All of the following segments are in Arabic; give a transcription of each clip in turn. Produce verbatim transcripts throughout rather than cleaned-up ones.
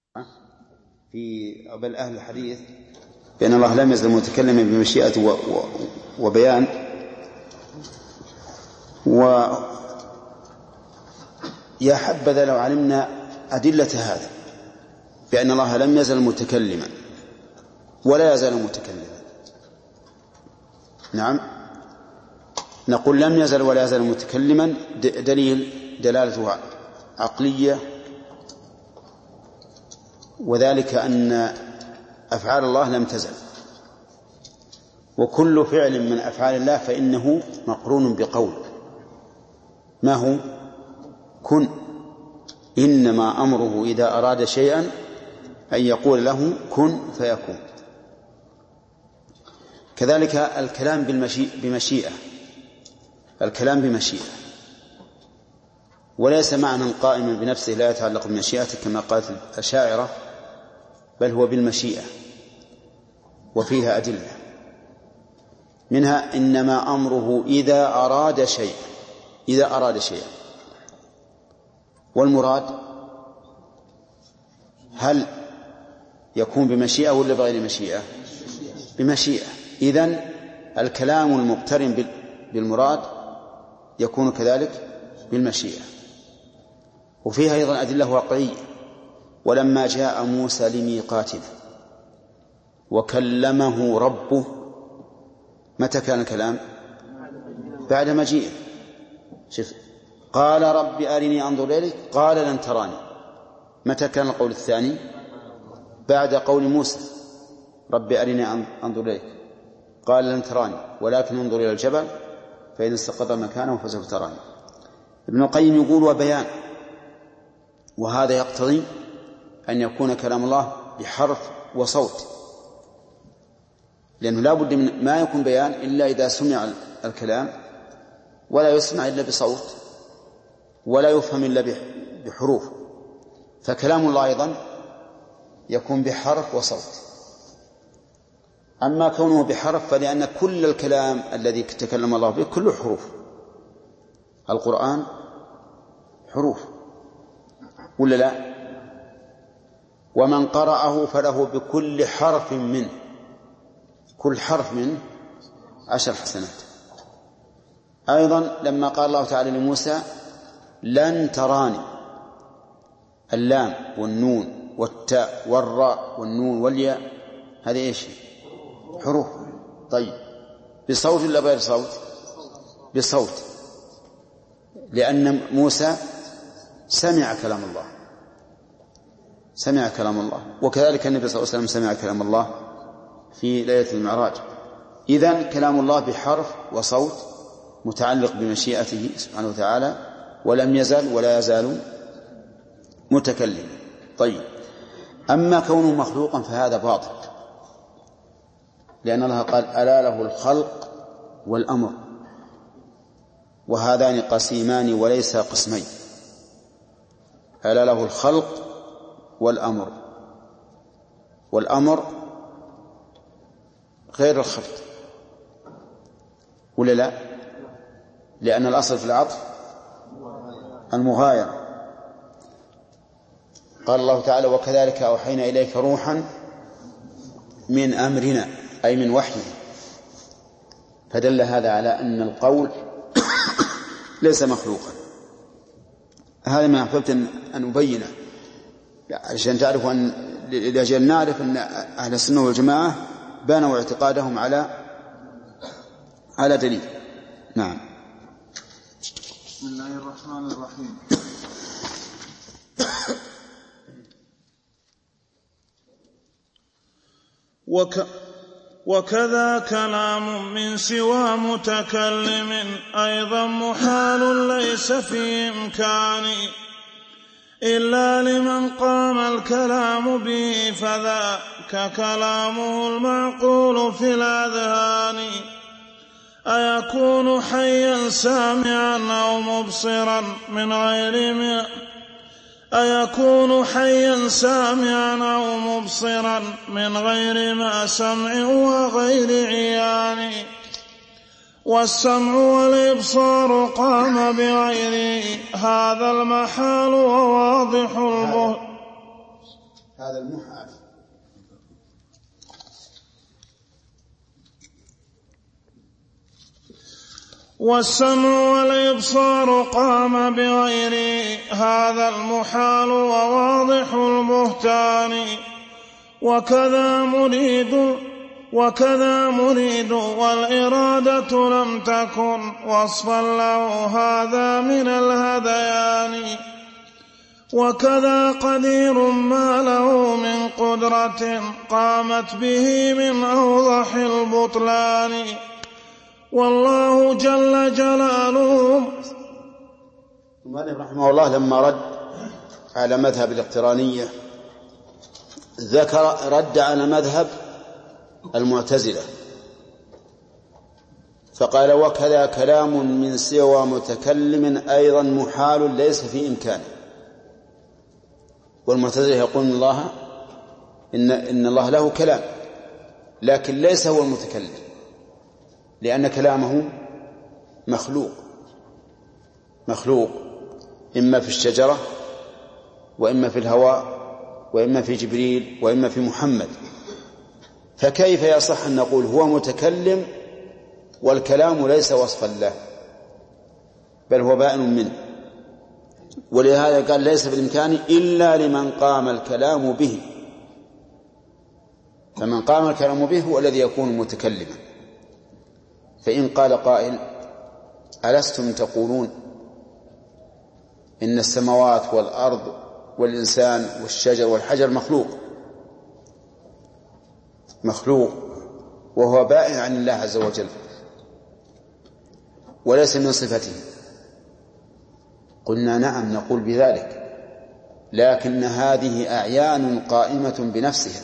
في بل أهل الحديث بأن الله لم يزل متكلما بمشيئة وبيان، ويا حبذا لو علمنا أدلة هذا بأن الله لم يزل متكلما ولا يزال متكلما. نعم، نقول لم يزل ولا يزال متكلما، دليل دلالة عقلية، وذلك أن أفعال الله لم تزل، وكل فعل من أفعال الله فإنه مقرون بقول، ما هو؟ كن. إنما أمره إذا أراد شيئا أن يقول له كن فيكون. كذلك الكلام بمشيئة، الكلام بمشيئة وليس معنى قائما بنفسه لا يتعلق بمشيئته كما قالت الأشاعرة، بل هو بالمشيئة، وفيها أدلة منها إنما أمره إذا أراد شيئا، إذا أراد شيئا. والمراد هل يكون بمشيئة ولا بغير مشيئة؟ بمشيئة. إذن الكلام المقترن بالمراد يكون كذلك بالمشيئة. وفيها أيضا أدلة واقعية، ولما جاء موسى لميقاتنا وكلمه ربه، متى كان الكلام؟ بعد مجيئه. شوف، قال رب أرني أنظر إليك، قال لن تراني. متى كان القول الثاني؟ بعد قول موسى رب أرني أنظر إليك، قال لن تراني ولكن انظر إلى الجبل فإن استقر مكانه فسوف تراني. ابن القيم يقول وبيان، وهذا يقتضي أن يكون كلام الله بحرف وصوت، لأنه لا بد من ما يكون بيان إلا إذا سمع الكلام، ولا يسمع إلا بصوت، ولا يفهم إلا بحروف. فكلام الله أيضا يكون بحرف وصوت. أما كونه بحرف فلأن كل الكلام الذي تكلم الله به كله حروف، القرآن حروف ولا لا؟ ومن قرأه فله بكل حرف منه، كل حرف منه عشر حسنات. أيضا لما قال الله تعالى لموسى لن تراني، اللام والنون والتاء والراء والنون والياء هذه إيش؟ حروف. طيب بصوت ولا بغير صوت؟ بصوت، لأن موسى سمع كلام الله، سمع كلام الله، وكذلك النبي صلى الله عليه وسلم سمع كلام الله في ليلة المعراج. إذن كلام الله بحرف وصوت متعلق بمشيئته سبحانه وتعالى، ولم يزل ولا يزال متكلم. طيب أما كونه مخلوقا فهذا باطل، لأن الله قال ألا له الخلق والأمر، وهذان قسيمان وليس قسمين. ألا له الخلق والأمر، والأمر غير الخلق ولا لا؟ لأن الأصل في العطف المغايرة. قال الله تعالى وكذلك أوحينا إليك روحا من أمرنا، أي من وحيه. فدل هذا على أن القول ليس مخلوقا. هذا ما أحببت أن أبينه عشان تعرفوا أن لأجل نعرف أن أهل السنة والجماعة بانوا اعتقادهم على على دليل. نعم. بسم الله الرحمن الرحيم. وك وكذا كلام من سوى متكلم أيضا محال ليس في إمكان إلا لمن قام الكلام به، فذاك كلامه المعقول في الأذهان. أيكون حيا سامعا أو مبصرا من غير ما أيكون حيا سامعا أو مبصرا من غير ما سمع وغير عيان، والسمع والإبصار قام بغيره، هذا المحال وواضح البهت هذا المحال. والسمع والإبصار قام بغير هذا المحال وواضح البهتان. وكذا مريد وكذا مريد والإرادة لم تكن وصفا له هذا من الهذيان. وكذا قدير ما له من قدرة قامت به من أوضح البطلان. والله جل جلاله. المؤلف رحمه الله لما رد على مذهب الاقترانية ذكر رد على مذهب المعتزلة فقال: وكذا كلام من سوى متكلم أيضا محال ليس في إمكانه. والمعتزلة يقول إن الله إن, إن الله له كلام لكن ليس هو المتكلم، لأن كلامه مخلوق مخلوق إما في الشجرة وإما في الهواء وإما في جبريل وإما في محمد. فكيف يصح أن نقول هو متكلم والكلام ليس وصفا له بل هو بائن منه؟ ولهذا قال: ليس بالإمكان إلا لمن قام الكلام به. فمن قام الكلام به هو الذي يكون متكلما. فإن قال قائل: ألستم تقولون إن السماوات والأرض والإنسان والشجر والحجر مخلوق مخلوق وهو بائن عن الله عز وجل وليس من صفته؟ قلنا: نعم، نقول بذلك، لكن هذه أعيان قائمة بنفسها،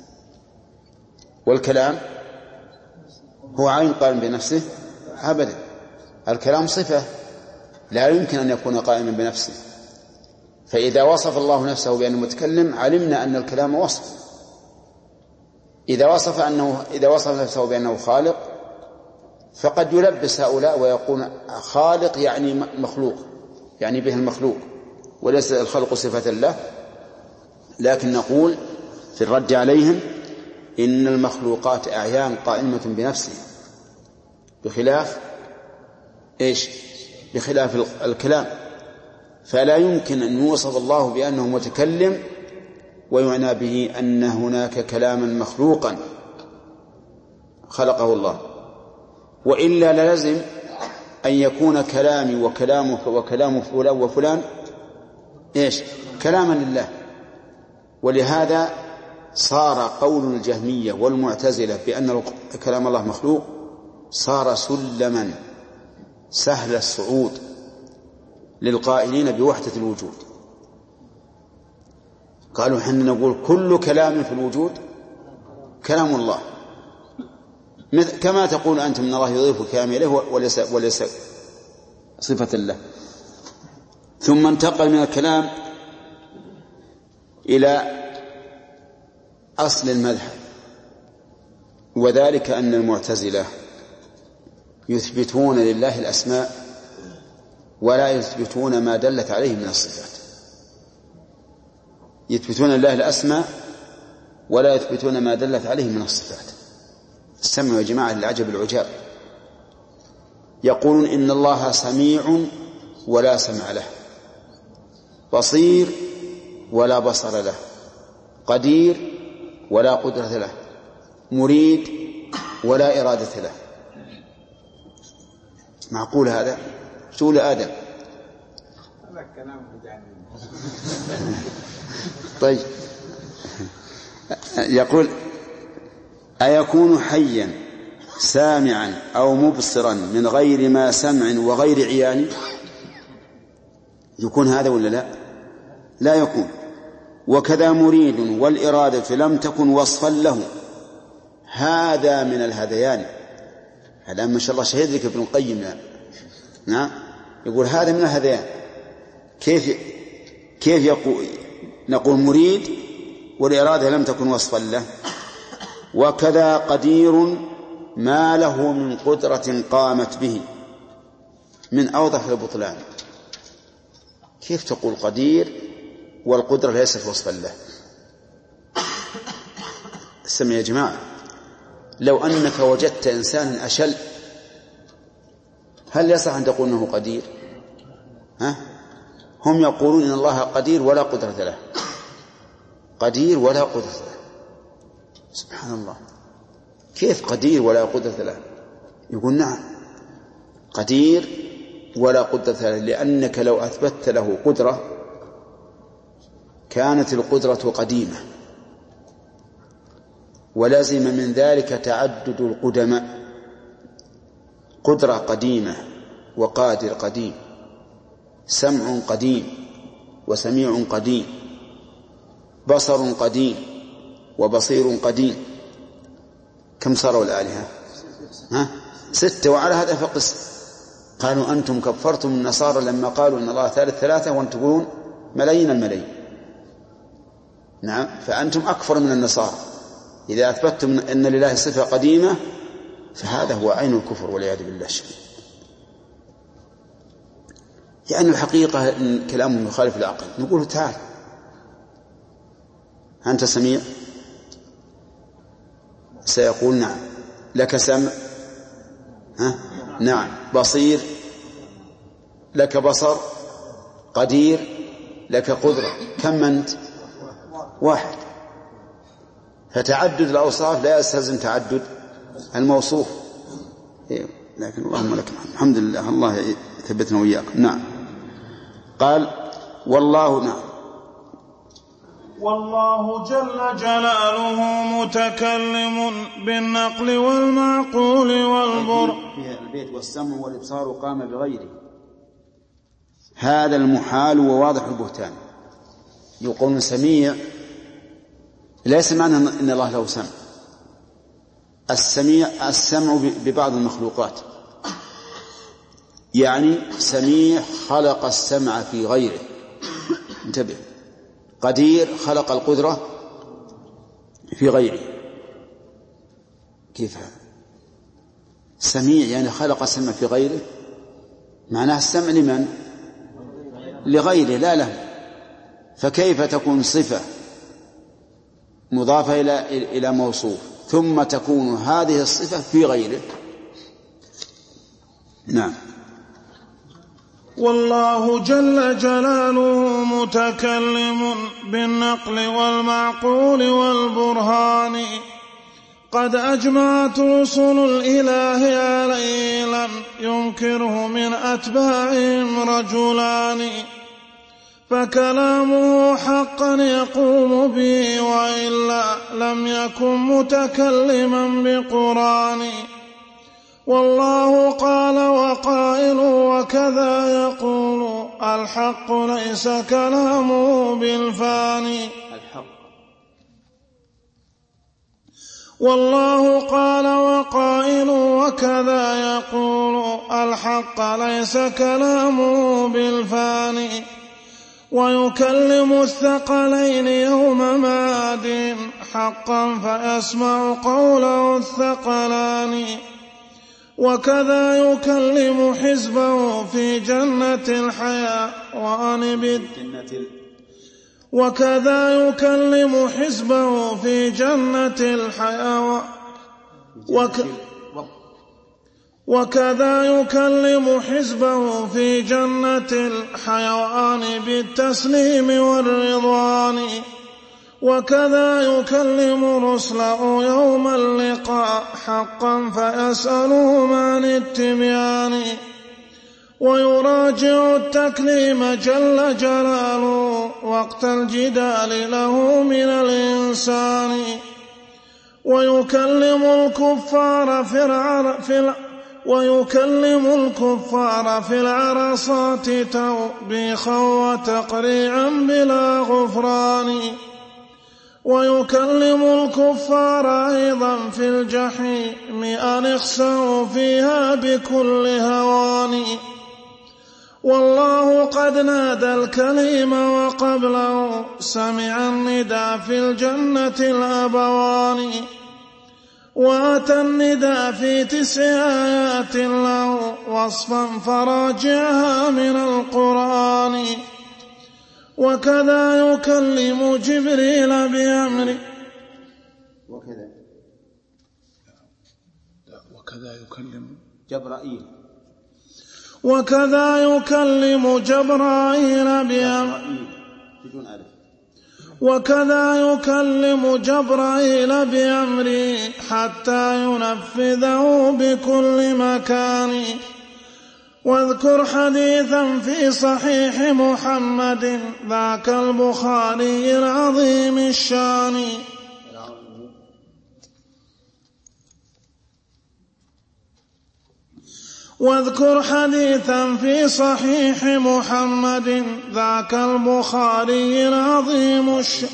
والكلام هو عين قائم بنفسه؟ أبدا، الكلام صفة لا يمكن أن يكون قائما بنفسه. فإذا وصف الله نفسه بأنه متكلم علمنا أن الكلام وصف. إذا وصف أنه إذا وصف نفسه بأنه خالق فقد يلبس هؤلاء ويقول خالق يعني مخلوق، يعني به المخلوق وليس الخلق صفة له. لكن نقول في الرد عليهم: إن المخلوقات أعيان قائمة بنفسها، بخلاف إيش؟ بخلاف الكلام. فلا يمكن أن يوصف الله بأنه متكلم ويعنى به أن هناك كلاما مخلوقا خلقه الله، وإلا للزم أن يكون كلامي وكلامه وكلام فلان وفلان إيش؟ كلاما لله. ولهذا صار قول الجهمية والمعتزلة بأن كلام الله مخلوق صار سلما سهل الصعود للقائلين بوحدة الوجود. قالوا: حنا نقول كل كلام في الوجود كلام الله، كما تقول أنت من الله يضيف الكلام إليه وليس, وليس صفة له. ثم انتقل من الكلام إلى أصل المذهب، وذلك أن المعتزلة يثبتون لله الأسماء ولا يثبتون ما دلت عليه من الصفات. يثبتون لله الأسماء ولا يثبتون ما دلت عليه من الصفات. استمعوا يا جماعة للعجب العجاب. يقولون إن الله سميع ولا سمع له، بصير ولا بصر له، قدير ولا قدرة له، مريد ولا إرادة له. معقول هذا؟ سؤال آدم. طيب، يقول: أيكون حيا سامعا أو مبصرا من غير ما سمع وغير عيان؟ يكون هذا ولا لا؟ لا يكون. وكذا مريد والإرادة لم تكن وصفا له، هذا من الهذيان. هذا ما شاء الله شهيد لك ابن القيم. نعم، يقول هذا من الهذيان. كيف كيف يقول نقول مريد والإرادة لم تكن وصفا له؟ وكذا قدير ما له من قدرة قامت به من أوضح البطلان. كيف تقول قدير والقدرة ليست وصفا له؟ السمع يا جماعة، لو أنك وجدت إنسانا أشل هل يصح أن تقول أنه قدير؟ ها؟ هم يقولون إن الله قدير ولا قدرة له، قدير ولا قدرة له. سبحان الله، كيف قدير ولا قدرة له؟ يقول نعم قدير ولا قدرة له، لأنك لو أثبتت له قدرة كانت القدرة قديمة، ولازم من ذلك تعدد القدماء، قدرة قديمة وقادر قديم، سمع قديم وسميع قديم، بصر قديم وبصير قديم. كم صاروا الآلهة؟ ها؟ ستة. وعلى هذا فقس. قالوا أنتم كفرتم النصارى لما قالوا إن الله ثالث ثلاثة وأنتم تقولون ملايين الملايين. نعم، فأنتم أكفر من النصارى إذا أثبتتم أن لله صفة قديمة، فهذا هو عين الكفر والعياذ بالله الشديد. يعني الحقيقة إن كلامهم يخالف العقل. نقول تعال أنت سميع؟ سيقول نعم. لك سمع؟ ها؟ نعم. بصير؟ لك بصر؟ قدير؟ لك قدرة؟ كم أنت؟ واحد. فتعدد الأوصاف لا يستلزم تعدد الموصوف. لكن اللهم لك الحمد لله، الله يثبتنا وإياكم. نعم. قال والله نعم والله جل جلاله متكلم بالنقل والمعقول والبر. في البيت والسمع والإبصار قام بغيره، هذا المحال وواضح البهتان. يقول سميع ليس معنى أن الله له سمع. السميع السمع ببعض المخلوقات، يعني سميع خلق السمع في غيره. انتبه، قدير خلق القدرة في غيره. كيف هذا؟ سميع يعني خلق السمع في غيره، معناه السمع لمن؟ لغيره لا له. فكيف تكون صفة مضافة إلى إلى موصوف ثم تكون هذه الصفة في غيره؟ نعم. والله جل جلاله متكلم بالنقل والمعقول والبرهان، قد أجمعت رسل الإله عليه لم ينكره من أتباعهم رجلان، فكلامه حقا يقوم به وإلا لم يكن متكلما بقرآن. والله قال وقائل وكذا يقول الحق ليس كلامه بالفاني. والله قال وقائل وكذا يقول الحق ليس كلامه بالفاني، ويكلم الثقلين يوم معاد حقا فيسمع قوله الثقلان، وكذا يكلم حزبه في جنة الحيوان بالتسليم وكذا يكلم حزبه في جنة الحيوان وك وكذا يكلم حزبه في جنة الحيوان بالتسليم والرضوان، وكذا يكلم رسله يوم اللقاء حقا فيسألهم عن التبيان، ويراجع التكليم جل جلاله وقت الجدال له من الإنسان، ويكلم الكفار في العر في ويكلم الكفار في العرصات توبيخا وتقريعا بلا غفران، ويكلم الكفار أيضا في الجحيم أن اخسأوا فيها بكل هوان. والله قد نادى الكليم وقبله سمع النداء في الجنة الأبوان، وأتى النداء في تسع آيات له وصفا فراجعها من القرآن، وكذا يكلم جبريل بأمره وكذا وكذا يكلم جبرائيل وكذا يكلم جبرائيل بأمره بدون ألف وكذا يكلم جبرائيل بأمره حتى ينفذه بكل مكان. واذكر حديثا في صحيح محمد ذاك البخاري العظيم الشان. واذكر حديثا في صحيح محمد ذاك البخاري العظيم الشان.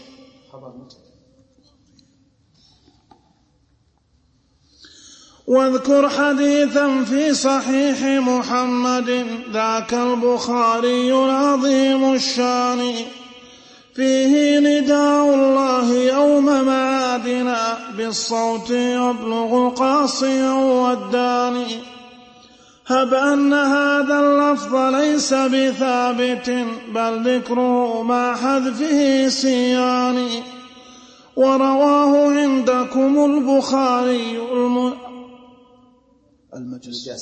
واذكر حديثا في صحيح محمد ذاك البخاري العظيم الشان فيه نداء الله يوم معادنا بالصوت يبلغ قاصيا والداني. هب أن هذا اللفظ ليس بثابت بل ذكره مع حذفه سيان. ورواه عندكم البخاري الم... المجس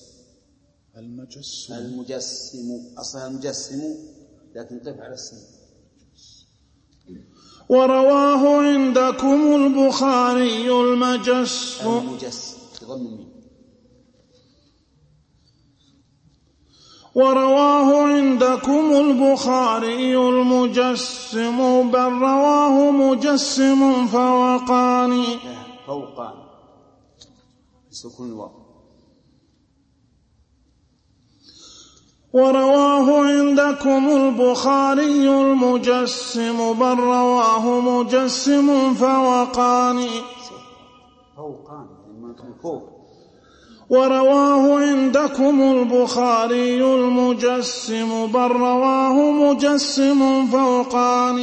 المجس المجسم أصلا المجسم لكن قف على السين. ورواه عندكم البخاري المجس المجس ضمن. ورواه عندكم البخاري المجسم بل رواه مجسم فوقان فوقان سكون الواو. ورواه عندكم البخاري المجسم بل رواه مجسم فوقان فوقان فوق. ورواه عندكم البخاري المجسم بل رواه مجسم فوقان.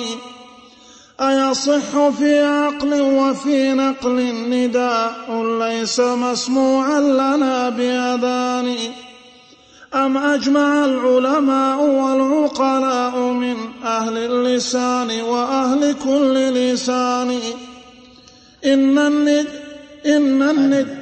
أيصح في عقل وفي نقل نداء ليس مسموعا لنا بأذان. أم أجمع العلماء والعقلاء من أهل اللسان وأهل كل لسان إن الند إن الند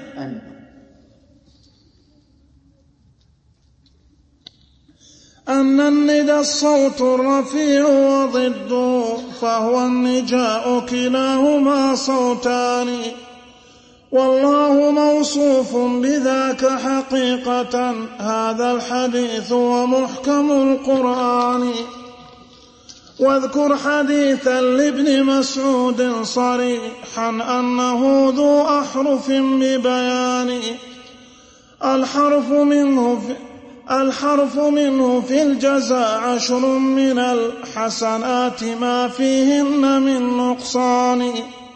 أن الندى الصوت الرفيع وضده فهو النجاء كلاهما صوتان. والله موصوف بذاك حقيقة هذا الحديث ومحكم القرآن. واذكر حديثا لابن مسعود صريحا أنه ذو أحرف ببيان. الحرف منه في الحرف منه في الجزاء عشر من الحسنات ما فيهن من نقصان.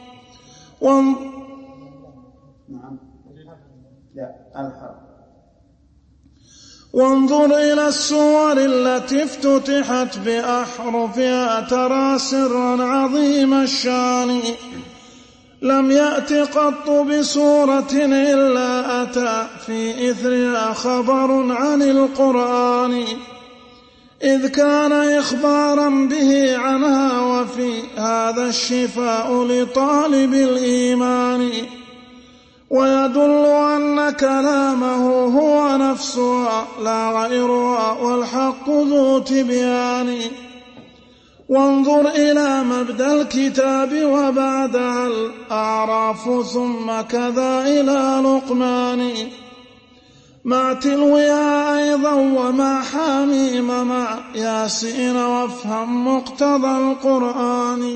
وانظر إلى السور التي افتتحت بأحرفها ترى سرا عظيم الشان. لم يأت قط بسورة إلا أتى في إثرها خبر عن القرآن إذ كان إخبارا به عنها وفي هذا الشفاء لطالب الإيمان. ويدل أن كلامه هو نفسها لا غيرها والحق ذو تبيان. وانظر إلى مبدأ الكتاب وبعدها الأعراف ثم كذا إلى لقمان مع تلوها أيضا ومع حميم مع ياسين وافهم مقتضى القرآن.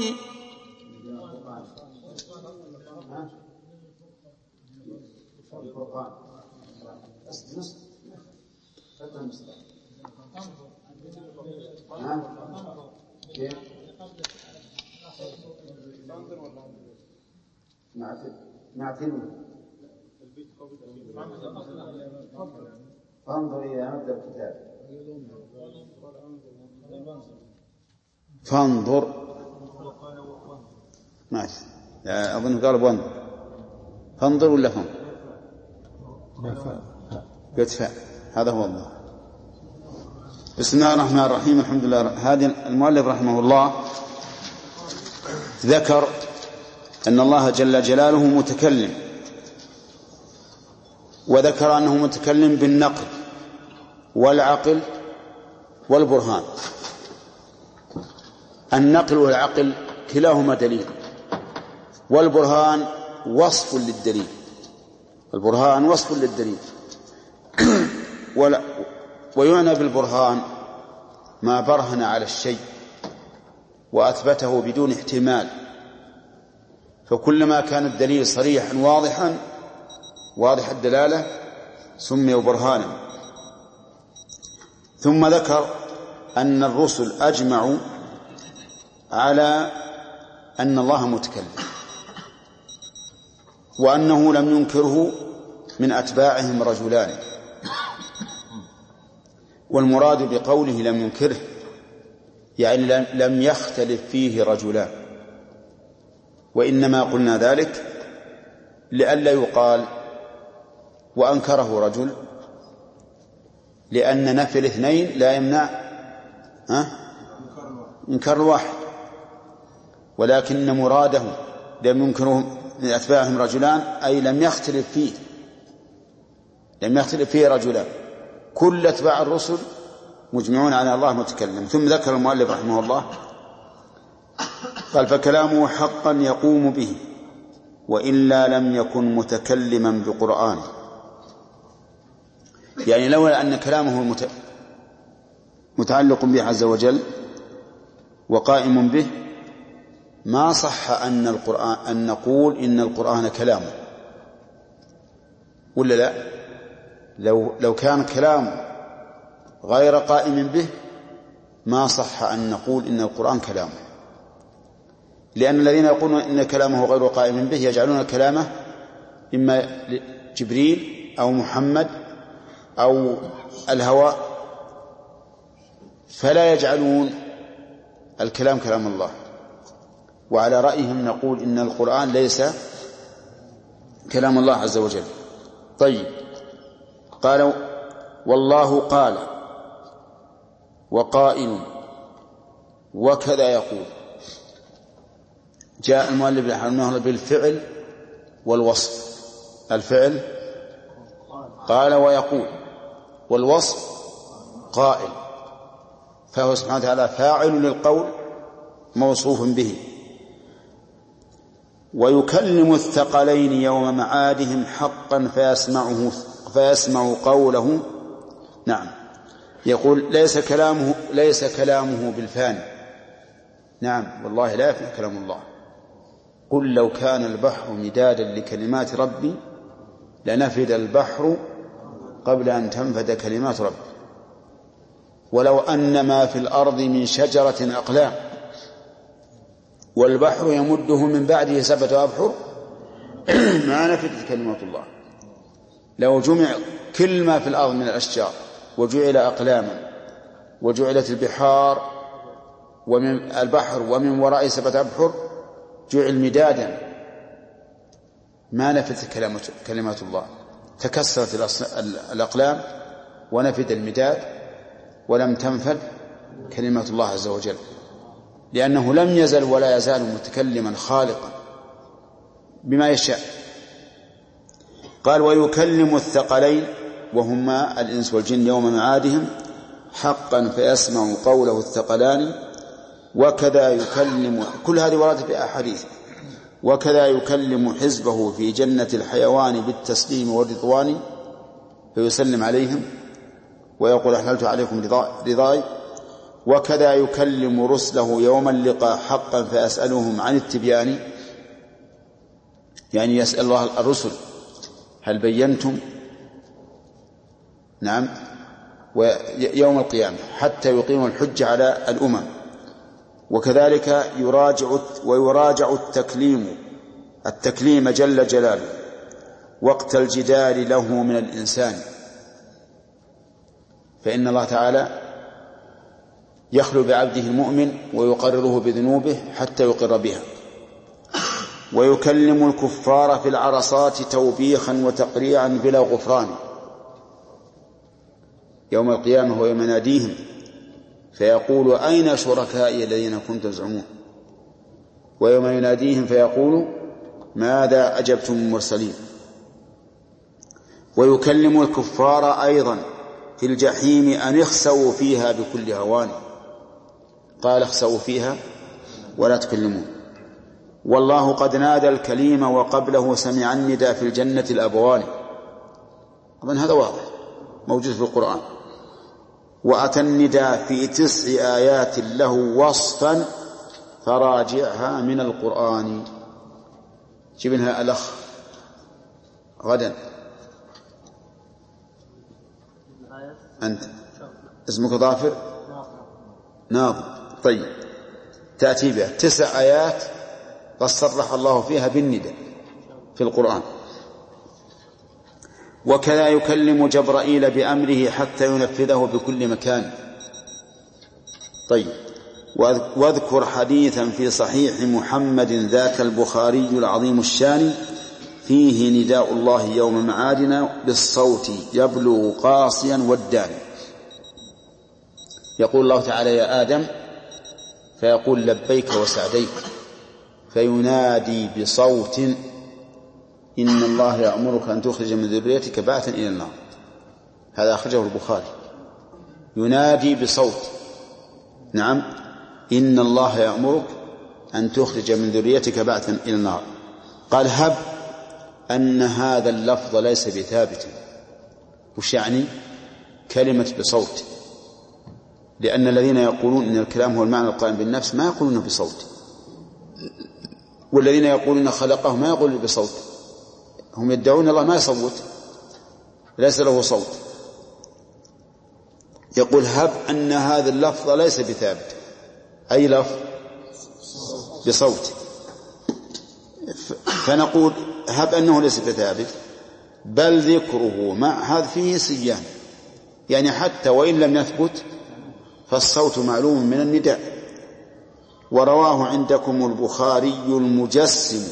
فانظر إلى مبدأ الكتاب فانظر ماشي أظن قال وانظر فانظر ولا فهم يدفع هذا هو الله. بسم الله الرحمن الرحيم. الحمد لله. هذا المؤلف رحمه الله ذكر أن الله جل جلاله متكلم وذكر أنه متكلم بالنقل والعقل والبرهان. النقل والعقل كلاهما دليل، والبرهان وصف للدليل، البرهان وصف للدليل. ويعنى بالبرهان ما برهن على الشيء وأثبته بدون احتمال، فكلما كان الدليل صريحا واضحا واضح الدلالة سمي برهانا. ثم ذكر أن الرسل أجمعوا على أن الله متكلم، وأنه لم ينكره من أتباعهم رجلان. والمراد بقوله لم ينكره يعني لم يختلف فيه رجلان، وإنما قلنا ذلك لئلا يقال وأنكره رجل، لأن نفي الاثنين لا يمنع إنكار الواحد، ولكن مراده لم ينكره من أتباعهم رجلان أي لم يختلف فيه لم يختلف فيه رجلان، كل أتباع الرسل مجمعون على الله متكلم. ثم ذكر المؤلف رحمه الله قال فكلامه حقا يقوم به وإلا لم يكن متكلما بقرآن، يعني لولا أن كلامه متعلق به عز وجل وقائم به ما صح أن القرآن أن نقول إن القرآن كلامه، ولا لا؟ لو لو كان كلام غير قائم به ما صح أن نقول إن القرآن كلامه، لأن الذين يقولون إن كلامه غير قائم به يجعلون كلامه إما جبريل أو محمد أو الهواء، فلا يجعلون الكلام كلام الله. وعلى رأيهم نقول إن القرآن ليس كلام الله عز وجل. طيب، قالوا والله قال وقائل وكذا يقول. جاء المؤلف رحمه الله بالفعل والوصف. الفعل قال ويقول، والوصف قائل، فهو سبحانه وتعالى فاعل للقول موصوف به. ويكلم الثقلين يوم معادهم حقا فيسمعه فيسمع قوله. نعم، يقول ليس كلامه ليس كلامه بالفاني. نعم والله لا يفنى كلام الله. قل لو كان البحر مدادا لكلمات ربي لنفد البحر قبل أن تنفد كلمات ربي ولو أن ما في الأرض من شجرة أقلام والبحر يمده من بعده سبعة أبحر ما نفدت كلمات الله. لو جمع كل ما في الأرض من الأشجار وجعل أقلاما وجعلت البحار ومن البحر ومن وراء سبعة أبحر جعل مدادا ما نفدت كلمات الله. تكسرت الأقلام ونفد المداد ولم تنفد كلمات الله عز وجل، لأنه لم يزل ولا يزال متكلما خالقا بما يشاء. قال ويكلم الثقلين وهما الإنس والجن يوم معادهم حقا فيسمع قوله الثقلان وكذا يكلم. كل هذه وردت في أحاديث. وكذا يكلم حزبه في جنة الحيوان بالتسليم والرضوان فيسلم عليهم ويقول أحللت عليكم رضاي. وكذا يكلم رسله يوم اللقاء حقا فيسألهم عن التبيان، يعني يسأل الله الرسل هل بينتم؟ نعم، ويوم القيامة حتى يقيموا الحج على الأمم. وكذلك يراجع ويراجع التكليم التكليم جل جلاله وقت الجدال له من الإنسان، فإن الله تعالى يخلو بعبده المؤمن ويقرره بذنوبه حتى يقر بها. ويكلم الكفار في العرصات توبيخا وتقريعا بلا غفران يوم القيامة ويوم يناديهم فيقول أين شركائي الذين كنتم تزعمون، ويوم يناديهم فيقول ماذا أجبتم المرسلين. ويكلم الكفار أيضا في الجحيم أن اخسوا فيها بكل هوان، قال اخسوا فيها ولا تكلمون. والله قد نادى الكليم وقبله سمع الندى في الجنة الأبوان. أظن هذا واضح موجود في القرآن. وأتى الندى في تسع آيات له وصفا فراجعها من القرآن. جبنها الأخ غدا. أنت اسمك ظافر ناظم. طيب تأتي بها تسع آيات قد صرح الله فيها بالندى في القرآن. وكذا يكلم جبرائيل بأمره حتى ينفذه بكل مكان. طيب واذكر حديثا في صحيح محمد ذاك البخاري العظيم الشان فيه نداء الله يوم معادنا بالصوت يبلغ قاصيا والداني. يقول الله تعالى يا آدم فيقول لبيك وسعديك فينادي بصوت إن الله يأمرك أن تخرج من ذريتك بعثا إلى النار. هذا أخرجه البخاري. ينادي بصوت، نعم، إن الله يأمرك أن تخرج من ذريتك بعثا إلى النار. قال هب أن هذا اللفظ ليس بثابت. وش يعني كلمة بصوت؟ لأن الذين يقولون إن الكلام هو المعنى القائم بالنفس ما يقولون بصوت، والذين يقولون خلقه ما يقولون بصوت. هم يدعون الله ما يصوت، ليس له صوت. يقول هب أن هذا اللفظ ليس بثابت، أي لفظ بصوت. فنقول هب أنه ليس بثابت بل ذكره مع هذا فيه سيان، يعني حتى وإن لم يثبت فالصوت معلوم من النداء. ورواه عندكم البخاري المجسم،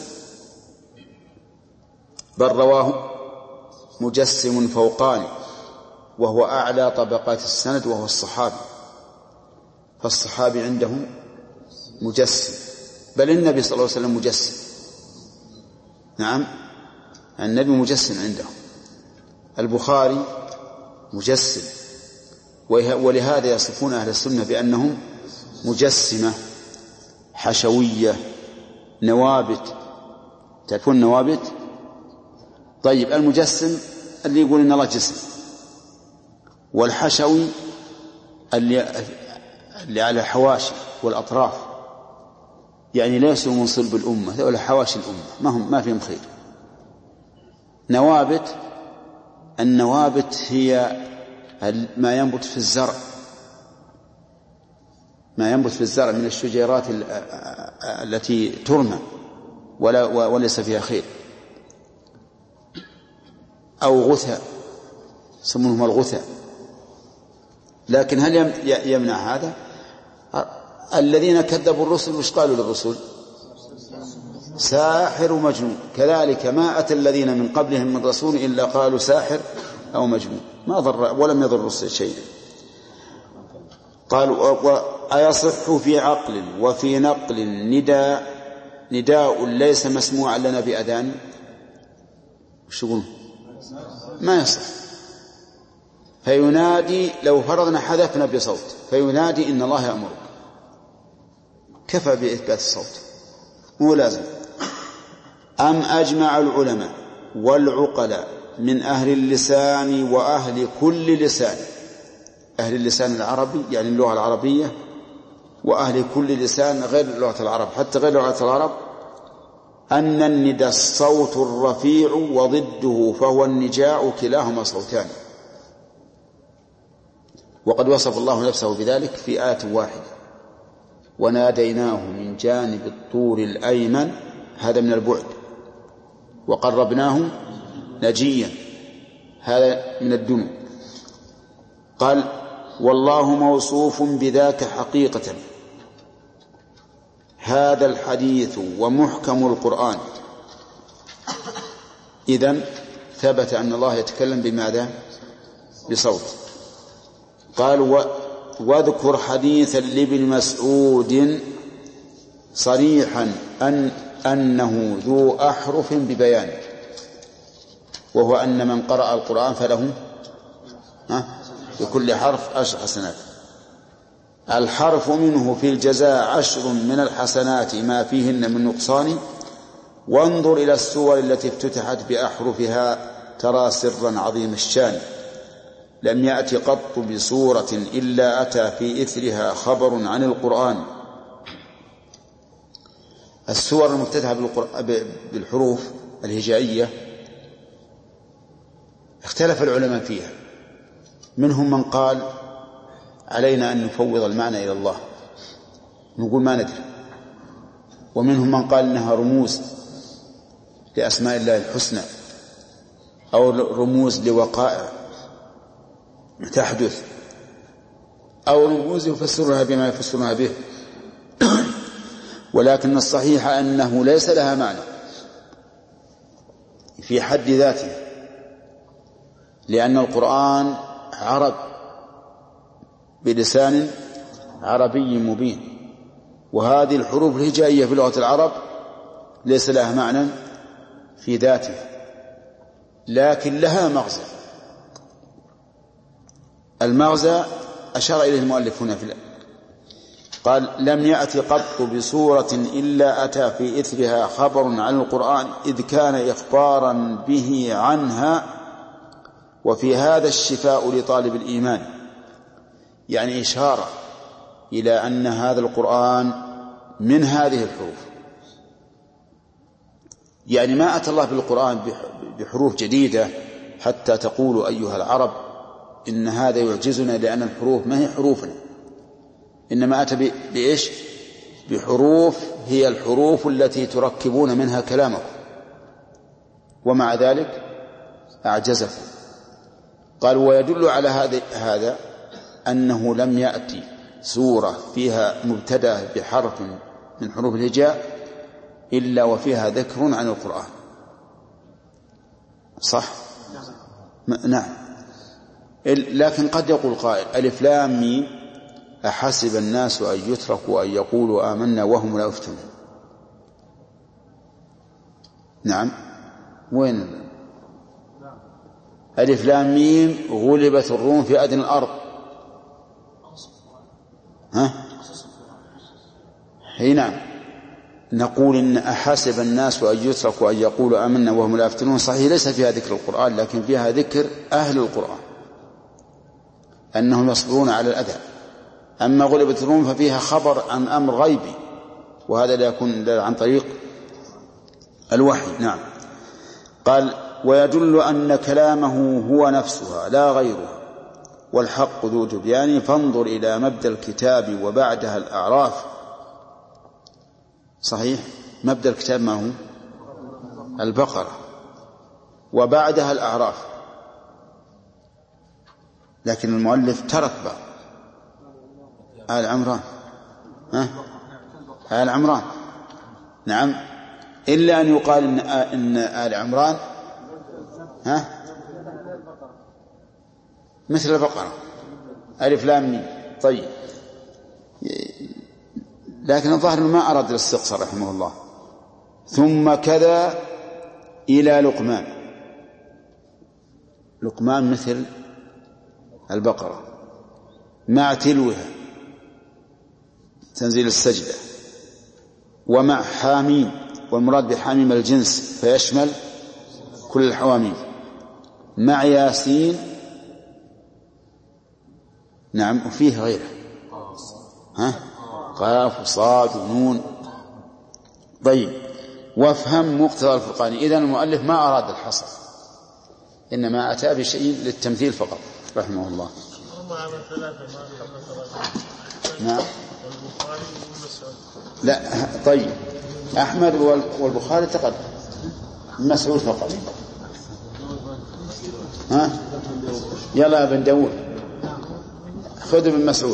بل رواه مجسم فوقاني وهو أعلى طبقات السند وهو الصحابي. فالصحابي عندهم مجسم، بل النبي صلى الله عليه وسلم مجسم. نعم النبي مجسم عندهم. البخاري مجسم، ولهذا يصفون أهل السنة بأنهم مجسمة حشوية نوابت. تعرفون نوابت؟ طيب المجسم اللي يقول إن الله جسم، والحشوي اللي, اللي على الحواشي والأطراف، يعني ليسوا من صلب الأمة ولا حواشي الأمة، ما هم ما فيهم خير. نوابت، النوابت هي ما ينبت في الزرع، ما ينبت في الزرع من الشجيرات التي ترمى ولا وليس فيها خير، أو غثى يسمونهم الغثى. لكن هل يمنع هذا؟ الذين كذبوا الرسل وش قالوا للرسل؟ ساحر ومجنون. كذلك ما أتى الذين من قبلهم من رسول إلا قالوا ساحر أو مجنون، ما ضر ولم يضر الرسل شيء. قالوا أيصح في عقل وفي نقل نداء نداء ليس مسموعا لنا بأذان؟ وش يقولون؟ ما يصح. فينادي، لو فرضنا حذفنا بصوت، فينادي إن الله يأمرك، كفى بإثبات الصوت، مو لازم. أم أجمع العلماء والعقلاء من أهل اللسان وأهل كل لسان، أهل اللسان العربي يعني اللغة العربية، وأهل كل لسان غير لغة العرب حتى غير لغة العرب، أن الندى الصوت الرفيع وضده فهو النجاع، كلاهما صوتان. وقد وصف الله نفسه بذلك في آية واحدة: وناديناه من جانب الطور الأيمن، هذا من البعد، وقربناه نجيا، هذا من الدنو. قال والله موصوف بذاك حقيقة. هذا الحديث ومحكم القرآن. إذن ثبت أن الله يتكلم بماذا؟ بصوت. قال واذكر حديثا لابن مسعود صريحا أن أنه ذو أحرف ببيان. وهو أن من قرأ القرآن فله بكل حرف عشر حسنات. الحرف منه في الجزاء عشر من الحسنات ما فيهن من نقصان. وانظر إلى السور التي افتتحت بأحرفها ترى سرا عظيم الشان. لم يأت قط بسورة إلا أتى في إثرها خبر عن القرآن. السور المفتتحة بالحروف الهجائية اختلف العلماء فيها، منهم من قال علينا أن نفوض المعنى إلى الله، نقول ما ندري، ومنهم من قال إنها رموز لأسماء الله الحسنى أو رموز لوقائع تحدث أو رموز يفسرها بما يفسرها به. ولكن الصحيح أنه ليس لها معنى في حد ذاته، لأن القرآن عرب بلسان عربي مبين، وهذه الحروف الهجائية في لغة العرب ليس لها معنى في ذاته، لكن لها مغزى. المغزى أشار إليه المؤلف هنا في الآية، قال لم يأت قط بسورة إلا أتى في إثرها خبر عن القرآن إذ كان إخبارا به عنها، وفي هذا الشفاء لطالب الإيمان. يعني إشارة إلى أن هذا القرآن من هذه الحروف، يعني ما أتى الله بالقرآن بحروف جديدة حتى تقولوا أيها العرب إن هذا يعجزنا لأن الحروف ما هي حروفنا، إنما أتى بإيش؟ بحروف هي الحروف التي تركبون منها كلامكم، ومع ذلك أعجزكم. قال ويدل على هذا أنه لم يأتي سورة فيها مبتدأ بحرف من حروف الهجاء إلا وفيها ذكر عن القرآن. صح؟ نعم. لكن قد يقول قائل ألف لام ميم أحسب الناس أن يتركوا أن يقولوا آمنا وهم لا يفتنون. نعم، وين ألف لام ميم غلبت الروم في أدنى الأرض؟ ها؟ هي نعم. نقول إن أحسب الناس أن يتركوا أن يقولوا آمنا وهم لا يفتنون، صحيح ليس فيها ذكر القرآن، لكن فيها ذكر أهل القرآن أنهم يصبرون على الأذى. أما غلبت الروم ففيها خبر عن أمر غيبي، وهذا لا يكون عن طريق الوحي. نعم. قال ويدل أن كلامه هو نفسها لا غيرها والحق ذو تبيان، فانظر إلى مبدأ الكتاب وبعدها الأعراف. صحيح، مبدأ الكتاب ما هو؟ البقرة، وبعدها الأعراف، لكن المؤلف ترك بعض آل عمران. ها؟ آل عمران. نعم، إلا أن يقال إن, إن آل عمران ها مثل البقرة ألف لام ميم. طيب، لكن الظاهر ما أراد الاستقصاء رحمه الله. ثم كذا إلى لقمان. لقمان مثل البقرة مع تلوها تنزيل السجدة، ومع حاميم، والمراد بحاميم الجنس فيشمل كل الحواميم، مع ياسين. نعم، وفيه غيره، ها؟ قاف وصاد ونون. طيب، وافهم مقتضى الفرقان. إذن المؤلف ما أراد الحصر، إنما أتى بشيء للتمثيل فقط رحمه الله. نعم. لا، طيب، أحمد والبخاري تقدم، مسعود فقط. ها؟ يلا يا ابن داود خذ ابن مسعود.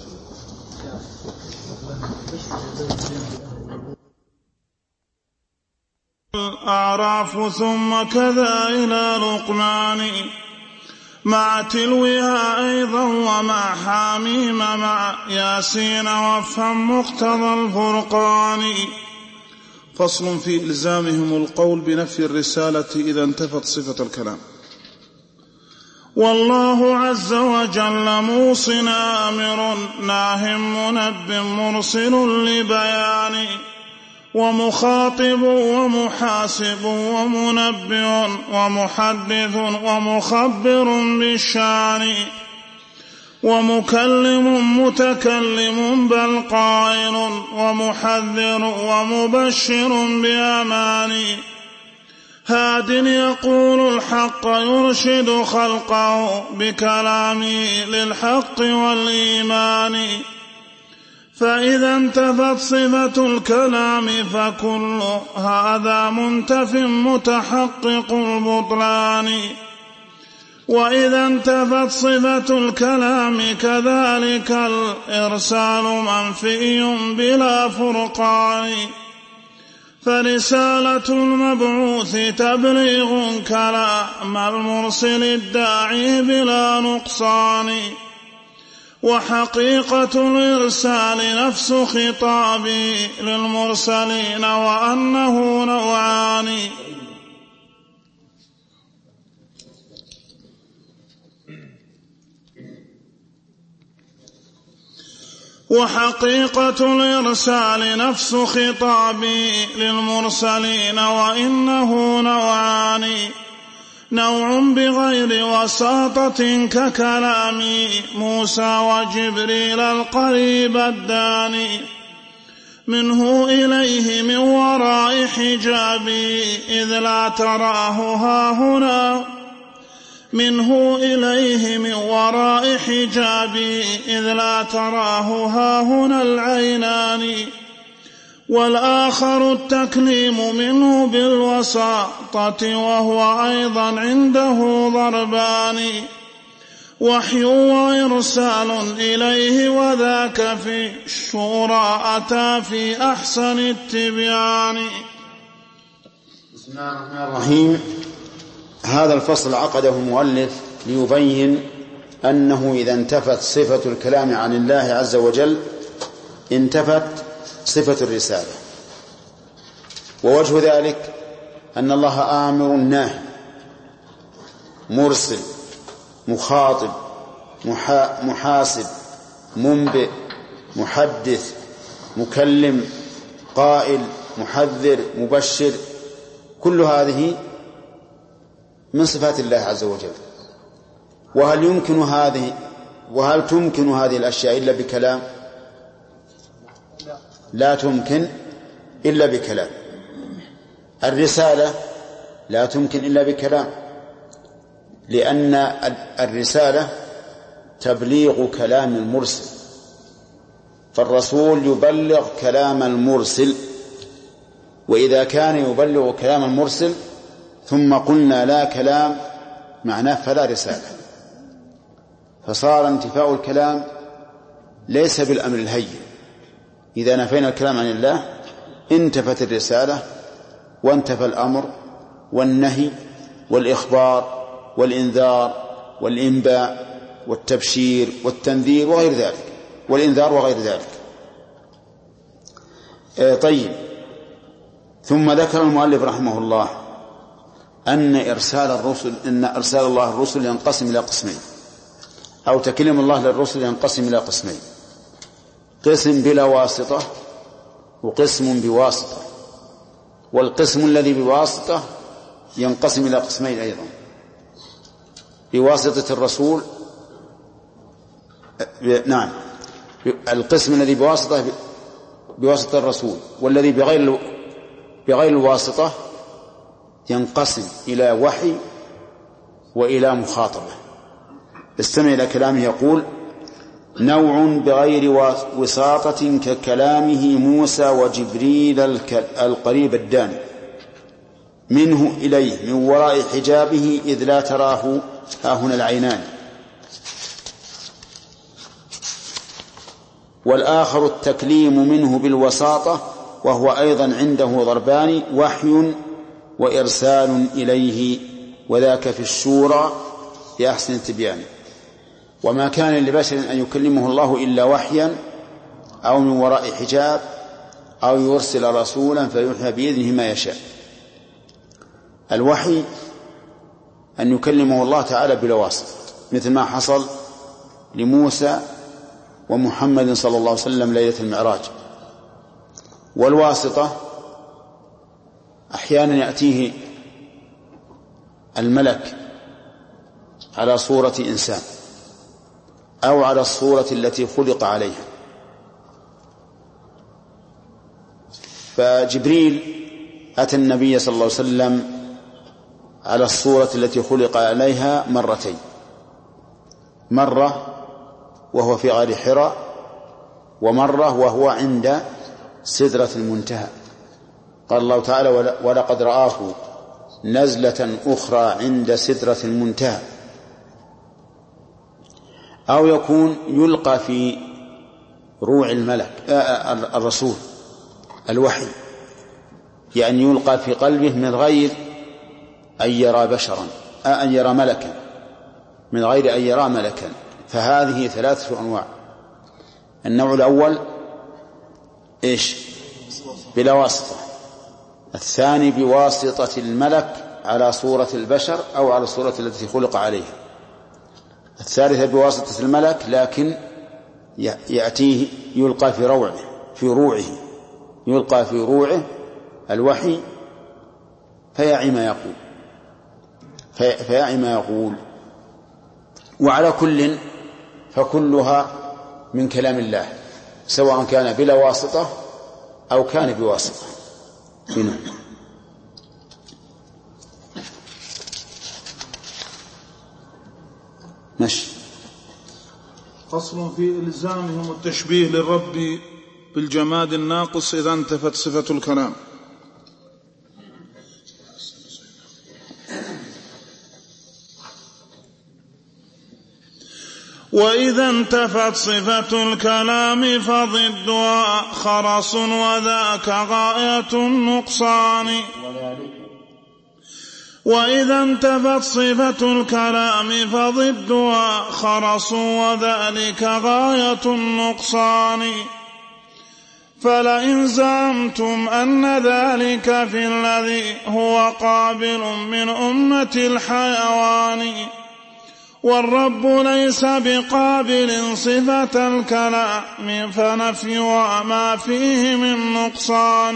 الأعراف ثم كذا إلى لقمان مع تلوها أيضا ومع حاميم مع ياسين، وافهم مقتضى الفرقان. فصل في إلزامهم القول بنفي الرسالة إذا انتفت صفة الكلام. والله عز وجل موصٍ آمر ناه منب مرسل لبيان ومخاطب ومحاسب ومنبئ ومحدث ومخبر بالشان ومكلم متكلم بل قائل ومحذر ومبشر بأمان هاد يقول الحق يرشد خلقه بكلامه للحق والإيمان فإذا انتفت صفة الكلام فكل هذا منتف متحقق البطلان وإذا انتفت صفة الكلام كذلك الإرسال منفي بلا فرقان فرسالة المبعوث تبليغ كلام المرسل الداعي بلا نقصان وحقيقة الإرسال نفس خطابي للمرسلين وأنه نوعان وحقيقة الإرسال نفس خطابي للمرسلين وإنه نوعان نوع بغير وساطة ككلام موسى وجبريل القريب الداني منه إليه من وراء حجابي إذ لا تراه هاهنا منه إليه من وراء حجابي إذ لا تراه هاهنا العينان والآخر التكليم منه بالوساطة وهو أيضا عنده ضربان وحي وإرسال إليه وذاك في الشورى أتى في أحسن التبيان. بسم الله الرحمن الرحيم. هذا الفصل عقده المؤلف ليبين أنه إذا انتفت صفة الكلام عن الله عز وجل انتفت صفة الرسالة. ووجه ذلك أن الله آمر ناهي مرسل مخاطب محاسب منبئ محدث مكلم قائل محذر مبشر كل هذه من صفات الله عز وجل. وهل يمكن هذه وهل تمكن هذه الأشياء إلا بكلام؟ لا تمكن إلا بكلام. الرسالة لا تمكن إلا بكلام، لأن الرسالة تبليغ كلام المرسل، فالرسول يبلغ كلام المرسل، وإذا كان يبلغ كلام المرسل ثم قلنا لا كلام معناه فلا رسالة، فصار انتفاء الكلام ليس بالأمر الهين. إذا نفينا الكلام عن الله انتفت الرسالة وانتفى الأمر والنهي والإخبار والإنذار والإنباء والتبشير والتنذير وغير ذلك والإنذار وغير ذلك. طيب، ثم ذكر المؤلف رحمه الله أن إرسال الرسل إن إرسال الله الرسل ينقسم إلى قسمين، أو تكليم الله للرسل ينقسم إلى قسمين: قسم بلا واسطة وقسم بواسطة. والقسم الذي بواسطة ينقسم إلى قسمين أيضا: بواسطة الرسول نعم القسم الذي بواسطة بواسطة الرسول، والذي بغير بغير الواسطة ينقسم إلى وحي وإلى مخاطبة. استمع إلى كلامه يقول: نوع بغير وساطة ككلامه موسى وجبريل القريب الداني منه إليه من وراء حجابه إذ لا تراه هاهنا العينان. والآخر التكليم منه بالوساطة وهو أيضا عنده ضربان: وحي وإرسال إليه، وذاك في الشورى بأحسن التبيان. وما كان لبشر أن يكلمه الله إلا وحيا أو من وراء حجاب أو يرسل رسولا فيوحي بإذنه ما يشاء. الوحي أن يكلمه الله تعالى بلا واسطة، مثل ما حصل لموسى ومحمد صلى الله عليه وسلم ليلة المعراج. والواسطة أحيانا يأتيه الملك على صورة إنسان أو على الصورة التي خلق عليها. فجبريل أتى النبي صلى الله عليه وسلم على الصورة التي خلق عليها مرتين، مرة وهو في غار حراء، ومرة وهو عند سدرة المنتهى. قال الله تعالى: ولقد رآه نزلة أخرى عند سدرة المنتهى. أو يكون يلقى في روع الملك الرسول الوحي، يعني يلقى في قلبه من غير أن يرى بشرا، أن يرى ملكا، من غير أن يرى ملكا. فهذه ثلاثة أنواع. النوع الأول إيش؟ بلا واسطة. الثاني بواسطة الملك على صورة البشر أو على الصورة التي خلق عليها. الثالثة بواسطة الملك لكن يأتيه يلقى في روعه في روعه يلقى في روعه الوحي فيعي ما يقول فيعي ما يقول وعلى كل فكلها من كلام الله، سواء كان بلا واسطة أو كان بواسطة. هنا ماشي. فصل في إلزامهم التشبيه للرب بالجماد الناقص إذا انتفت صفة الكلام. وإذا انتفت صفة الكلام فضدها خرص وذاك غاية النقصان. وإذا انتفت صفة الكلام فضدها خرص وذلك غاية النقصان. فلئن زعمتم أن ذلك في الذي هو قابل من أمة الحيوان والرب ليس بقابل صفة الكلام فنفي ما فيه من نقصان.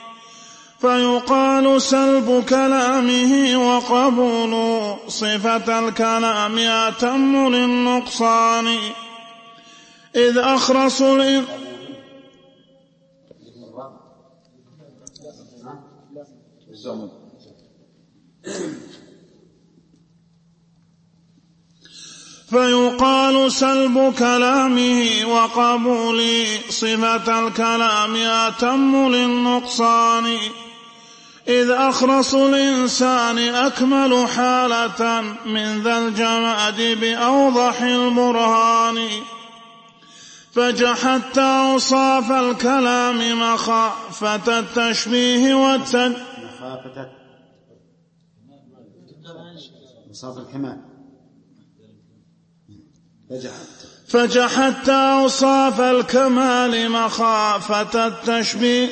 فيقال سلب كلامه وقبول صفة الكلام أتم للنقصان. إذ أخرس الإنسان فيقال سلب كلامه وقبول صفة الكلام أتم للنقصان. إذ أخرس الإنسان أكمل حالة من ذا الجماد بأوضح البرهان. فجحدت أوصاف الكلام مخافة التشبيه والتن مخافة أوصاف الكمال فجحدت أوصاف الكمال مخافة التشبيه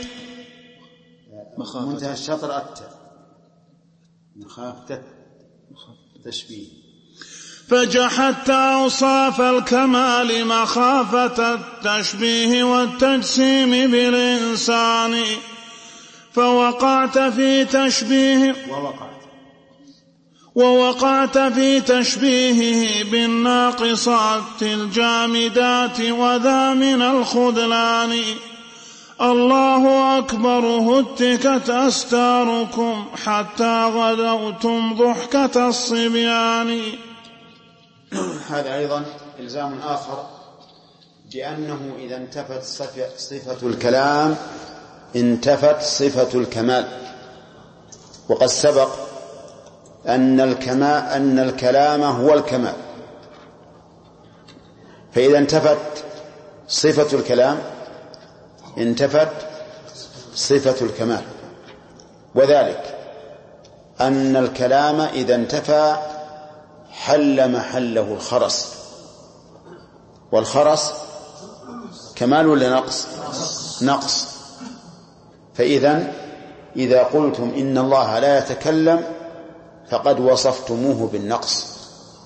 منتهى الشطر أتى مخافة التشبيه. فجحدت أوصاف الكمال مخافة التشبيه والتجسيم بالإنسان. فوقعت في تشبيه ووقعت ووقعت في تشبيهه بالناقصات الجامدات وذا من الخذلان. الله أكبر هتكت أستاركم حتى غدوتم ضحكة الصبيان. هذا أيضا إلزام آخر بأنه إذا انتفت صفة الكلام انتفت صفة الكمال. وقد سبق أن الكمال أن الكلام هو الكمال، فإذا انتفت صفة الكلام انتفت صفة الكمال. وذلك أن الكلام إذا انتفى حل محله الخرس، والخرس كمال ولا نقص؟ نقص. فإذن إذا قلتم إن الله لا يتكلم فقد وصفتموه بالنقص،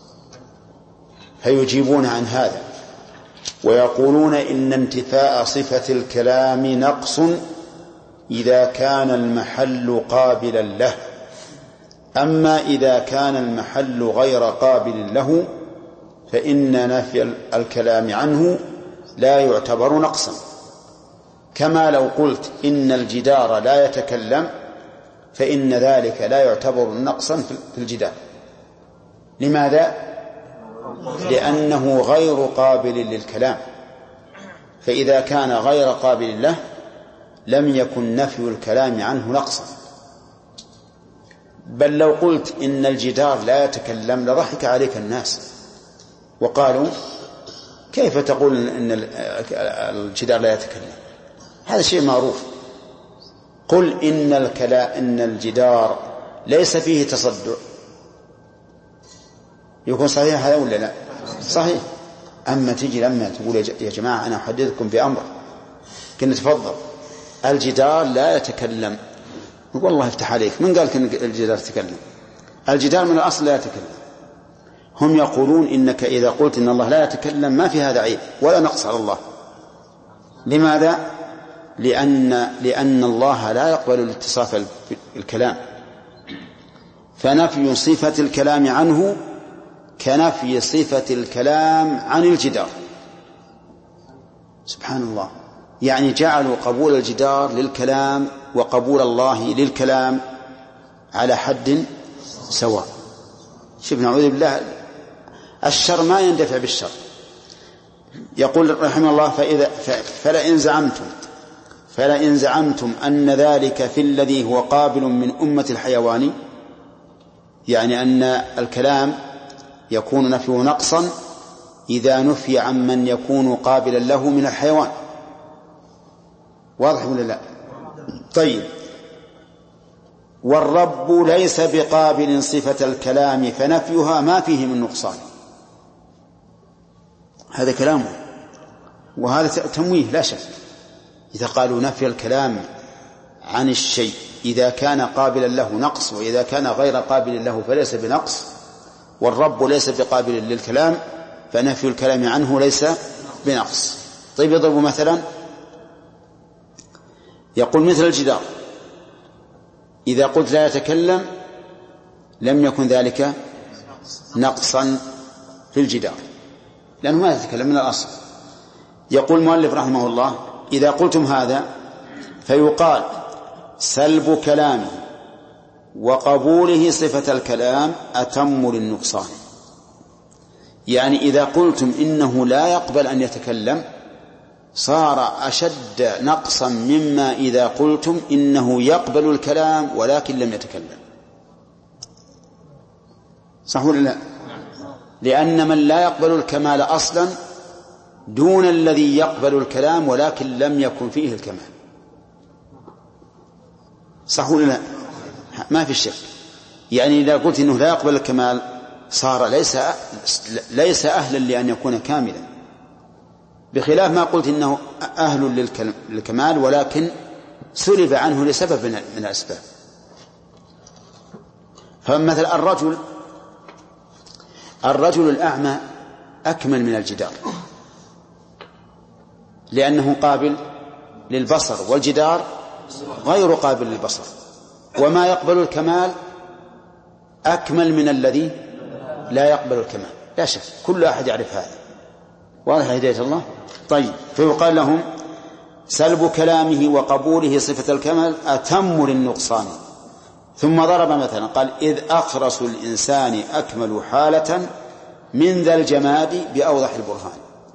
فيجيبون عن هذا ويقولون إن انتفاء صفة الكلام نقص إذا كان المحل قابلا له، أما إذا كان المحل غير قابل له فإن نفي الكلام عنه لا يعتبر نقصا، كما لو قلت إن الجدار لا يتكلم فإن ذلك لا يعتبر نقصا في الجدار. لماذا؟ لأنه غير قابل للكلام، فإذا كان غير قابل له لم يكن نفي الكلام عنه نقصا. بل لو قلت إن الجدار لا يتكلم لضحك عليك الناس وقالوا كيف تقول إن الجدار لا يتكلم؟ هذا شيء معروف. قل إن الكلام إن الجدار ليس فيه تصدع، يكون صحيح هذا ولا لا؟ صحيح. أما تجي لما تقول يا جماعة أنا أحدثكم بأمر، كنا تفضل الجدار لا يتكلم، يقول الله يفتح عليك، من قال إن الجدار يتكلم؟ الجدار من الأصل لا يتكلم. هم يقولون إنك إذا قلت إن الله لا يتكلم ما في هذا عيب ولا نقص على الله. لماذا؟ لأن, لأن الله لا يقبل الاتصاف الكلام، فنفي صفة الكلام عنه كنفي صفة الكلام عن الجدار. سبحان الله، يعني جعلوا قبول الجدار للكلام وقبول الله للكلام على حد سواء. شوف نعوذ بالله، الشر ما يندفع بالشر. يقول رحمه الله فإذا فلئن زعمتم فلئن زعمتم أن ذلك في الذي هو قابل من أمة الحيوان، يعني أن الكلام يكون نفيه نقصا إذا نفي عن من يكون قابلا له من الحيوان. واضح ولا لا؟ طيب، والرب ليس بقابل صفة الكلام فنفيها ما فيه من نقصان. هذا كلامه، وهذا تمويه لا شك. إذا قالوا نفي الكلام عن الشيء إذا كان قابلا له نقص، وإذا كان غير قابل له فليس بنقص، والرب ليس بقابل للكلام فنفي الكلام عنه ليس بنقص. طيب، يضرب مثلا يقول مثل الجدار إذا قلت لا يتكلم لم يكن ذلك نقصا في الجدار لأنه ما يتكلم من الأصل. يقول المؤلف رحمه الله إذا قلتم هذا فيقال سلب كلامه وقبوله صفة الكلام أتم للنقصان. يعني إذا قلتم إنه لا يقبل أن يتكلم صار أشد نقصا مما إذا قلتم إنه يقبل الكلام ولكن لم يتكلم. صح ولا لا؟ لأن من لا يقبل الكمال أصلا دون الذي يقبل الكلام ولكن لم يكن فيه الكمال. صح ولا لا؟ ما في شك. يعني إذا قلت إنه لا يقبل الكمال صار ليس ليس أهلا لأن يكون كاملا، بخلاف ما قلت إنه أهل للكمال ولكن سلب عنه لسبب من الأسباب. فمثل الرجل الرجل الأعمى أكمل من الجدار لأنه قابل للبصر، والجدار غير قابل للبصر، وما يقبل الكمال أكمل من الذي لا يقبل الكمال. لا شك، كل أحد يعرف هذا. واضح هداية الله؟ طيب، فيقال لهم سلب كلامه وقبوله صفة الكمال أتم للنقصان. ثم ضرب مثلا قال إذ أخرس الإنسان أكمل حالة من ذا الجماد بأوضح البرهان.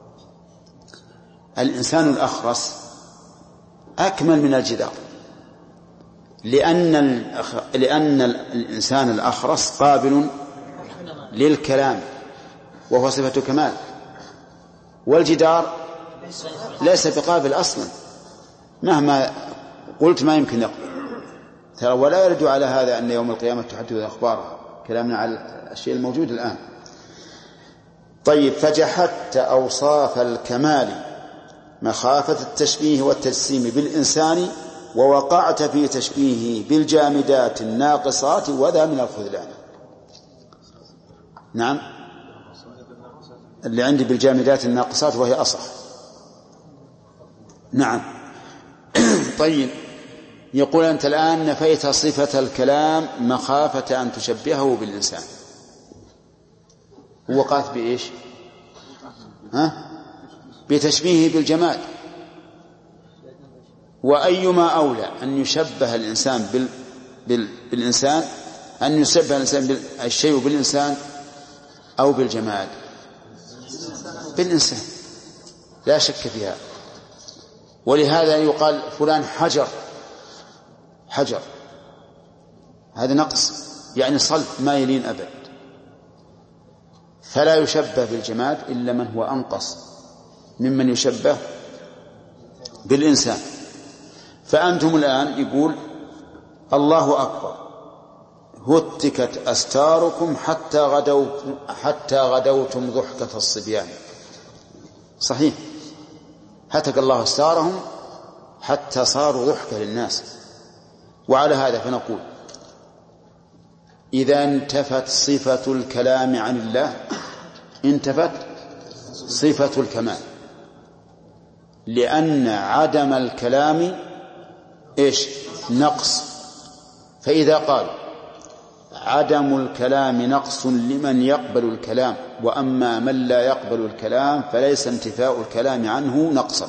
الإنسان الأخرس أكمل من الجدار لأن لأن الإنسان الأخرس قابل للكلام وهو صفة كمال، والجدار ليس بقابل أصلا، مهما قلت ما يمكن يقبل. ترى ولا يرد على هذا أن يوم القيامة تحدث أخبارها، كلامنا على الشيء الموجود الآن. طيب، فجحدت أوصاف الكمال مخافة التشبيه والتجسيم بالإنسان ووقعت في تشبيهه بالجامدات الناقصات وذا من الخذلان. نعم، اللي عندي بالجامدات الناقصات وهي أصح. نعم. طيب، يقول أنت الآن نفيت صفة الكلام مخافة أن تشبهه بالإنسان، ووقعت بإيش؟ ها؟ بتشبيهه بالجماد. وأيما أولى أن يشبه الإنسان بال... بال... بالإنسان، أن يشبه الإنسان بال... الشيء بالإنسان أو بالجماد؟ بالإنسان لا شك فيها. ولهذا يقال فلان حجر، حجر هذا نقص، يعني صلب ما يلين أبد. فلا يشبه بالجماد إلا من هو أنقص ممن يشبه بالإنسان. فأنتم الآن يقول الله أكبر هتكت أستاركم حتى غدوتم, حتى غدوتم ضحكة الصبيان. صحيح، هتك الله أستارهم حتى صاروا ضحكة للناس. وعلى هذا فنقول إذا انتفت صفة الكلام عن الله انتفت صفة الكمال، لأن عدم الكلام إيش؟ نقص. فإذا قال عدم الكلام نقص لمن يقبل الكلام، وأما من لا يقبل الكلام فليس انتفاء الكلام عنه نقصا.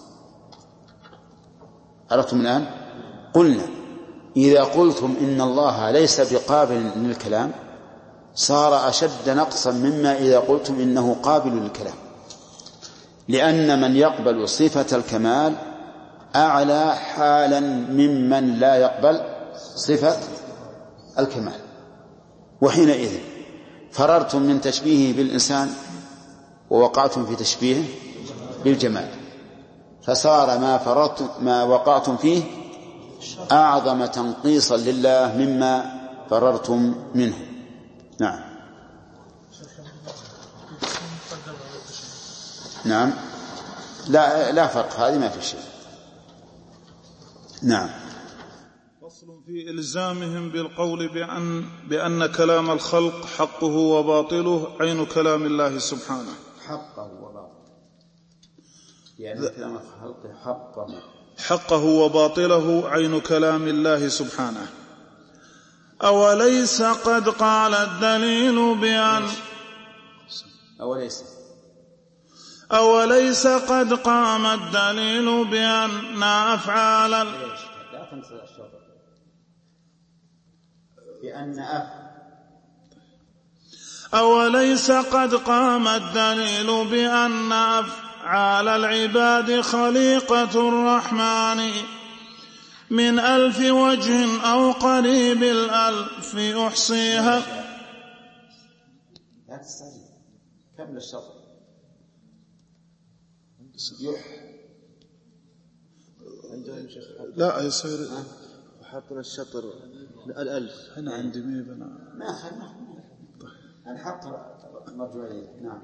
عرفتم الآن؟ قلنا إذا قلتم إن الله ليس بقابل للكلام صار أشد نقصا مما إذا قلتم إنه قابل للكلام، لأن من يقبل صفة الكمال أعلى حالا ممن لا يقبل صفة الكمال. وحينئذ فررتم من تشبيهه بالإنسان ووقعتم في تشبيهه بالجمال، فصار ما فررتم ما وقعتم فيه أعظم تنقيصا لله مما فررتم منه. نعم. نعم، لا لا فرق، هذه ما في شيء. نعم. فصل في إلزامهم بالقول بأن, بأن كلام الخلق حقه وباطله عين كلام الله سبحانه. حقه وباطله يعني كلام الخلق حقه حقه وباطله عين كلام الله سبحانه. أوليس قد قال الدليل بأن أوليس أوليس قد قام الدليل بأن أفعال لا تنسى الشرط بأن أف أوليس قد قام الدليل بأن أفعال العباد خليقة الرحمن من ألف وجه أو قريب الألف أحصيها. لا تستعجل، كمل الشرط. يح لا يصير حطنا الشطر الألف هنا عندي ميبنا ما خلنا الحق مرجوعين. نعم.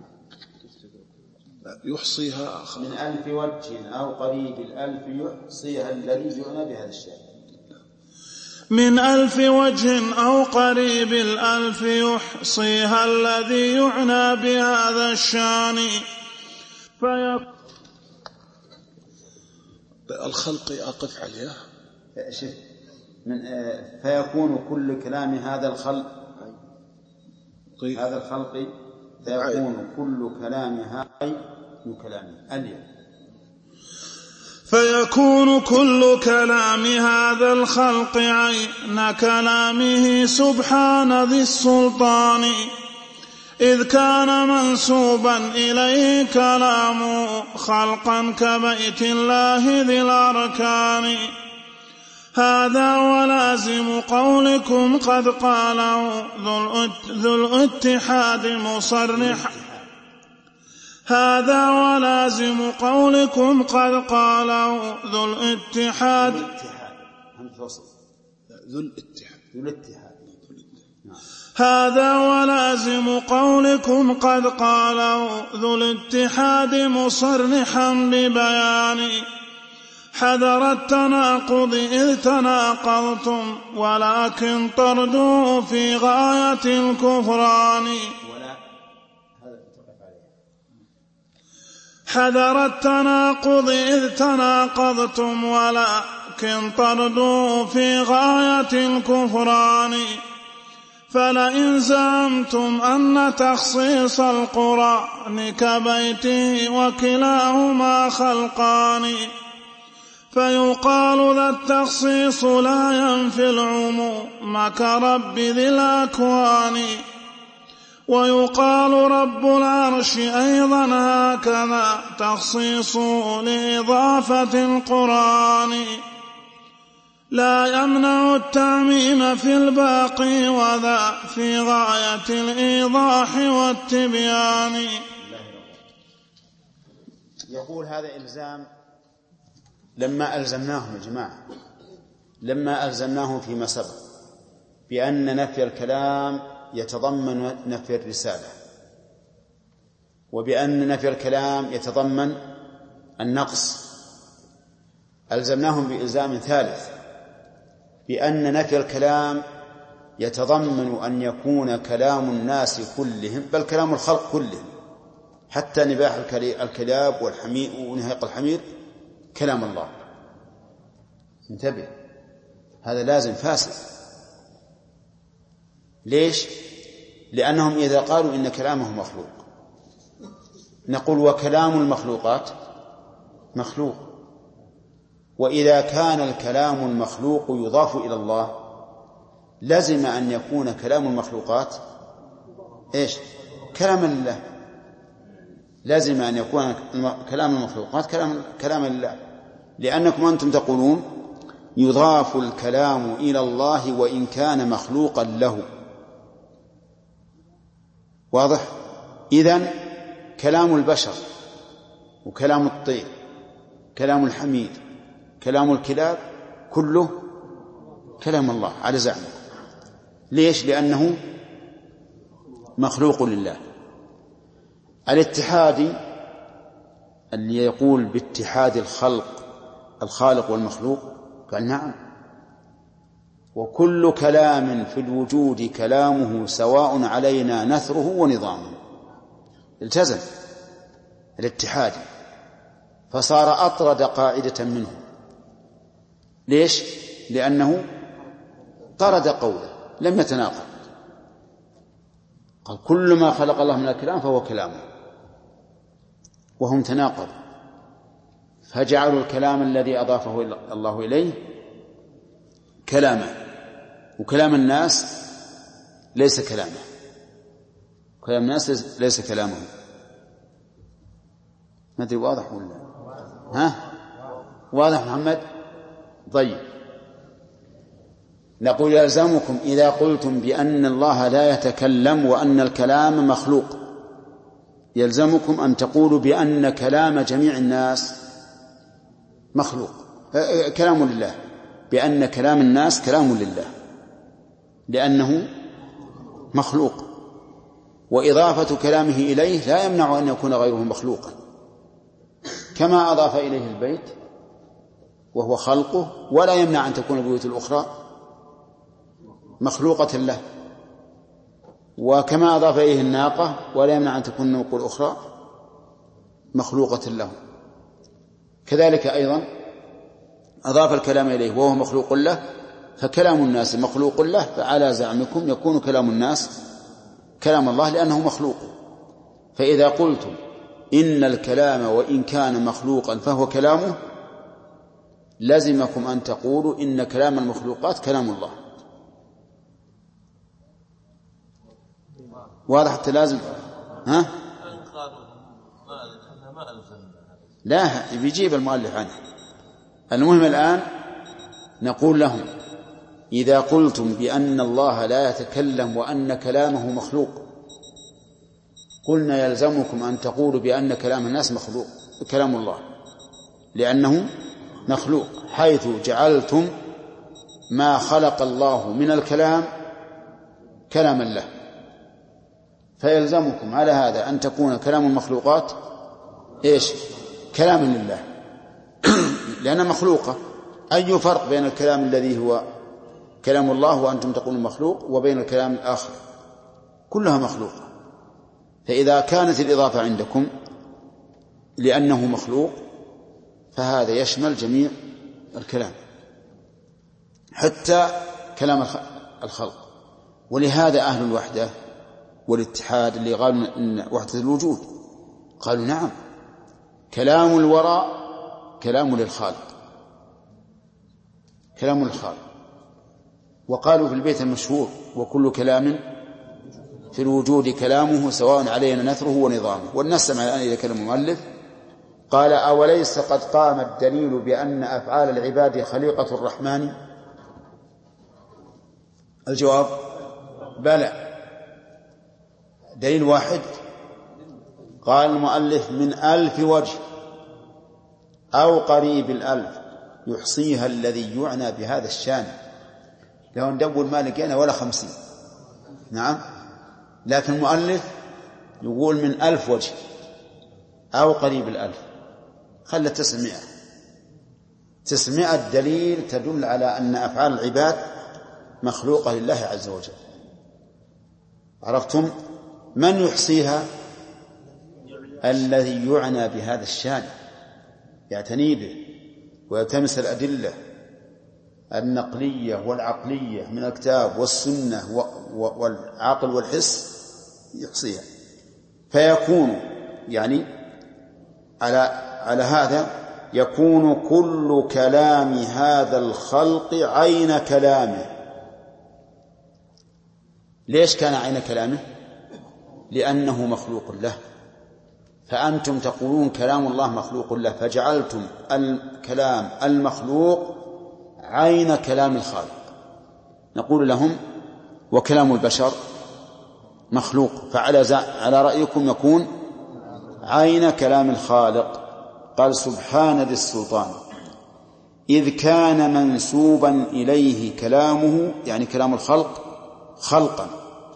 يحصيها آخر من ألف وجه أو قريب الألف يحصيها الذي يعنى بهذا الشيء. من ألف وجه أو قريب الألف يحصيها الذي يعنى بهذا الشان. في الخلق أقف عليه شف من فيكون كل كلام هذا الخلق طيب. هذا الخلق فيكون كل كلام هذا من كلامه اليوم. فيكون كل كلام هذا الخلق عين كلامه سبحان ذي السلطان، إذ كان منسوبا إليه كلام خلقا كبيت الله ذي الأركان. هذا ولازم قولكم قد قاله ذو الاتحاد مصرح. هذا ولازم قولكم قد قاله ذو الاتحاد ذو الاتحاد ذو الاتحاد هذا ولازم قولكم قد قاله ذو الاتحاد مصرحا ببيان. حذر التناقض إذ تناقضتم ولكن طردوا في غاية الكفران. حذر التناقض إذ تناقضتم ولكن طردوا في غاية الكفران. فلئن زعمتم أن تخصيص القرآن كبيته وكلاهما خلقان فيقال ذا التخصيص لا ينفي العموم كرب ذي الأكوان. ويقال رب العرش أيضا هكذا تخصيص لإضافة القرآن لا يمنع التعميم في الباقي وذا في غاية الإيضاح والتبيان. يقول هذا إلزام لما ألزمناهم يا جماعة لما ألزمناهم فيما سبق بأن نفي الكلام يتضمن نفي الرسالة وبأن نفي الكلام يتضمن النقص. ألزمناهم بإلزام ثالث بأن نفي الكلام يتضمن أن يكون كلام الناس كلهم بل كلام الخلق كلهم حتى نباح الكلاب والحمير ونهيق الحمير كلام الله. انتبه هذا لازم فاسد. ليش؟ لأنهم إذا قالوا إن كلامه مخلوق نقول وكلام المخلوقات مخلوق. وإذا كان الكلام المخلوق يضاف إلى الله لازم أن يكون كلام المخلوقات إيش؟ كلام الله. لازم أن يكون كلام المخلوقات كلام, كلام الله لأنكم أنتم تقولون يضاف الكلام إلى الله وإن كان مخلوقا له. واضح؟ إذن كلام البشر وكلام الطير كلام الحمير كلام الكلاب كله كلام الله على زعمه. ليش؟ لأنه مخلوق لله. الاتحادي اللي يقول باتحاد الخلق الخالق والمخلوق قال نعم وكل كلام في الوجود كلامه سواء علينا نثره ونظامه. التزم الاتحادي فصار أطرد قاعدة منه. ليش؟ لأنه طرد قوله لم يتناقض. قال كل ما خلق الله من الكلام فهو كلامه وهم تناقض فجعلوا الكلام الذي أضافه الله إليه كلامه وكلام الناس ليس كلامه. كلام الناس ليس كلامه. ما أدري واضح ولا ها؟ واضح محمد؟ طيب نقول يلزمكم إذا قلتم بأن الله لا يتكلم وأن الكلام مخلوق يلزمكم أن تقولوا بأن كلام جميع الناس مخلوق كلام لله بأن كلام الناس كلام لله لأنه مخلوق وإضافة كلامه إليه لا يمنع أن يكون غيره مخلوقا كما أضاف إليه البيت وهو خلقه ولا يمنع أن تكون البيوت الأخرى مخلوقة له وكما أضاف إليه الناقة ولا يمنع أن تكون النوق الأخرى مخلوقة له. كذلك أيضا أضاف الكلام إليه وهو مخلوق له فكلام الناس مخلوق له فعلى زعمكم يكون كلام الناس كلام الله لأنه مخلوق. فإذا قلتم إن الكلام وإن كان مخلوقا فهو كلامه لزمكم أن تقولوا إن كلام المخلوقات كلام الله. واضح التلازم؟ ها؟ لا بيجيب المؤلف عنه. المهم الآن نقول لهم إذا قلتم بأن الله لا يتكلم وأن كلامه مخلوق قلنا يلزمكم أن تقولوا بأن كلام الناس مخلوق كلام الله لأنه مخلوق حيث جعلتم ما خلق الله من الكلام كلاما له فيلزمكم على هذا أن تكون كلام المخلوقات إيش؟ كلام لله لأنها مخلوقة. أي فرق بين الكلام الذي هو كلام الله وأنتم تقولون مخلوق وبين الكلام الآخر؟ كلها مخلوقة. فإذا كانت الإضافة عندكم لأنه مخلوق فهذا يشمل جميع الكلام حتى كلام الخلق. ولهذا أهل الوحدة والاتحاد اللي قالوا إن وحدة الوجود قالوا نعم، كلام الوراء كلام للخالق، كلام للخالق. وقالوا في البيت المشهور: وكل كلام في الوجود كلامه سواء علينا نثره ونظامه. والنسمع الآن إلى كلام المؤلف قال: أوليس قد قام الدليل بأن أفعال العباد خليقة الرحمن؟ الجواب: بلى. دليل واحد. قال المؤلف: من ألف وجه أو قريب الألف يحصيها الذي يعنى بهذا الشان. لو ندور ما لقينا ولا خمسين. نعم، لكن المؤلف يقول من ألف وجه أو قريب الألف، خلى تسعمائة. تسعمائة دليل تدل على أن أفعال العباد مخلوقة لله عز وجل. عرفتم؟ من يحصيها؟ الذي يعنى بهذا الشان، يعتني به ويلتمس الأدلة النقلية والعقلية من الكتاب والسنة والعقل والحس، يحصيها. فيكون يعني على على هذا يكون كل كلام هذا الخلق عين كلامه. ليش كان عين كلامه؟ لأنه مخلوق له. فأنتم تقولون كلام الله مخلوق له، فجعلتم الكلام المخلوق عين كلام الخالق. نقول لهم: وكلام البشر مخلوق، فعلى على رأيكم يكون عين كلام الخالق. قال: سبحان ذي السلطان إذ كان منسوبا إليه كلامه، يعني كلام الخلق، خلقا.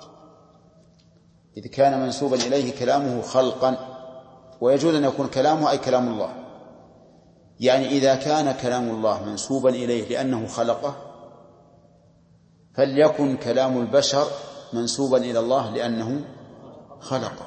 إذ كان منسوبا إليه كلامه خلقا، ويجوز أن يكون كلامه أي كلام الله. يعني إذا كان كلام الله منسوبا إليه لأنه خلقه، فليكن كلام البشر منسوبا إلى الله لأنه خلقه.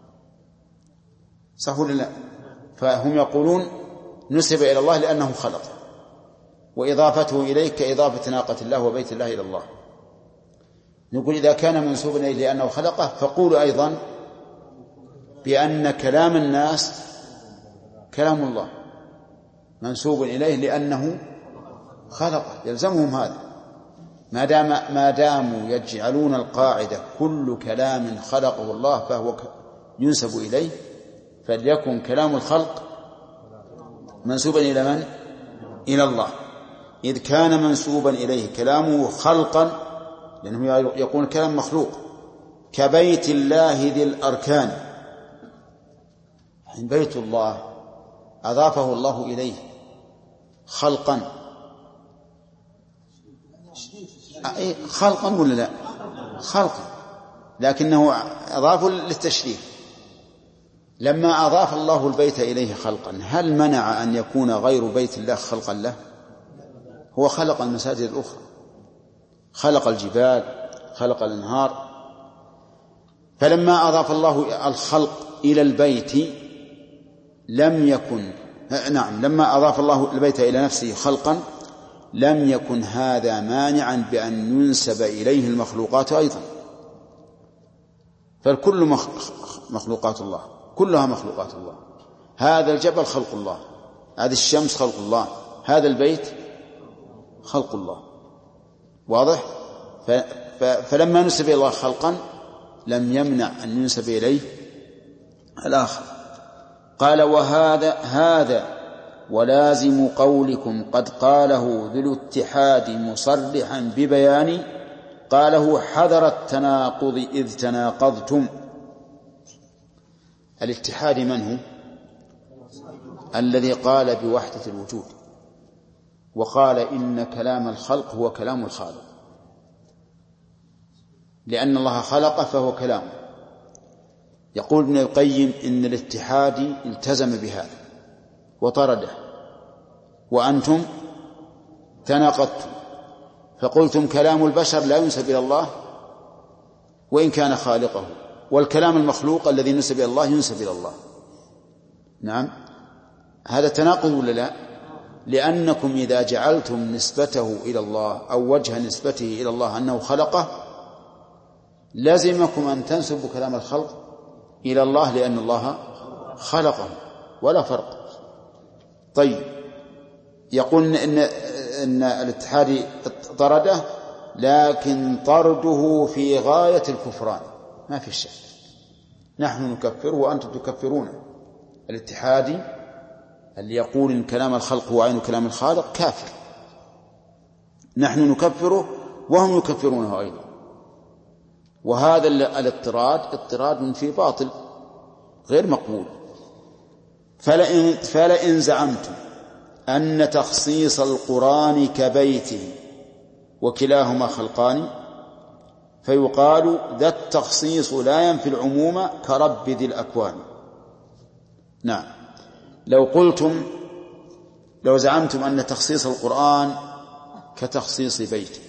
صح ولا لا؟ فهم يقولون نسب إلى الله لأنه خلقه، وإضافته إليه كإضافة ناقة الله وبيت الله إلى الله. نقول إذا كان منسوبا إليه لأنه خلقه، فقولوا أيضا بأن كلام الناس كلام الله منسوب إليه لأنه خلقه، يلزمهم هذا. ما دام ما داموا يجعلون القاعدة كل كلام خلقه الله فهو ينسب إليه، فليكن كلام الخلق منسوبا إلى من؟ إلى الله. إذ كان منسوبا إليه كلامه خلقا، لأنهم يقول كلام مخلوق، كبيت الله ذي الأركان. بيت الله أضافه الله إليه خلقا، خلقا ولا لا؟ خلقا، لكنه أضافه للتشريف. لما أضاف الله البيت إليه خلقا، هل منع أن يكون غير بيت الله خلقا له؟ هو خلق المساجد الأخرى، خلق الجبال، خلق الأنهار. فلما أضاف الله الخلق إلى البيت لم يكن نعم لما أضاف الله البيت إلى نفسه خلقا لم يكن هذا مانعا بأن ينسب إليه المخلوقات أيضا. فالكل مخلوقات الله، كلها مخلوقات الله. هذا الجبل خلق الله، هذه الشمس خلق الله، هذا البيت خلق الله. واضح؟ فلما نسب إلى الله خلقا لم يمنع أن ينسب إليه الآخر. قال: وهذا هذا ولازم قولكم قد قاله ذو الاتحاد مصرحا ببيان قاله حذر التناقض إذ تناقضتم. الاتحاد من هو؟ الذي قال بوحدة الوجود وقال إن كلام الخلق هو كلام الخالق، لأن الله خلق فهو كلامه. يقول ابن القيم إن الاتحاد التزم بهذا وطرده وأنتم تناقضتم فقلتم كلام البشر لا ينسب إلى الله وإن كان خالقه، والكلام المخلوق الذي ينسب إلى الله ينسب إلى الله. نعم، هذا تناقض ولا لا؟ لأنكم إذا جعلتم نسبته إلى الله أو وجه نسبته إلى الله أنه خلقه لازمكم أن تنسبوا كلام الخلق إلى الله لأن الله خلقه، ولا فرق. طيب، يقول إن, إن الاتحاد طرده، لكن طرده في غاية الكفران، ما في شك. نحن نكفره وأنتم تكفرون. الاتحادي اللي يقول إن كلام الخلق هو عين كلام الخالق كافر، نحن نكفره وهم يكفرونه أيضا. وهذا الاضطراد اضطراد في باطل غير مقبول. فلئن, فلئن زعمتم أن تخصيص القرآن كبيته وكلاهما خلقان فيقال ذا التخصيص لا ينفي العموم كرب ذي الأكوان. نعم، لو قلتم لو زعمتم أن تخصيص القرآن كتخصيص بيته،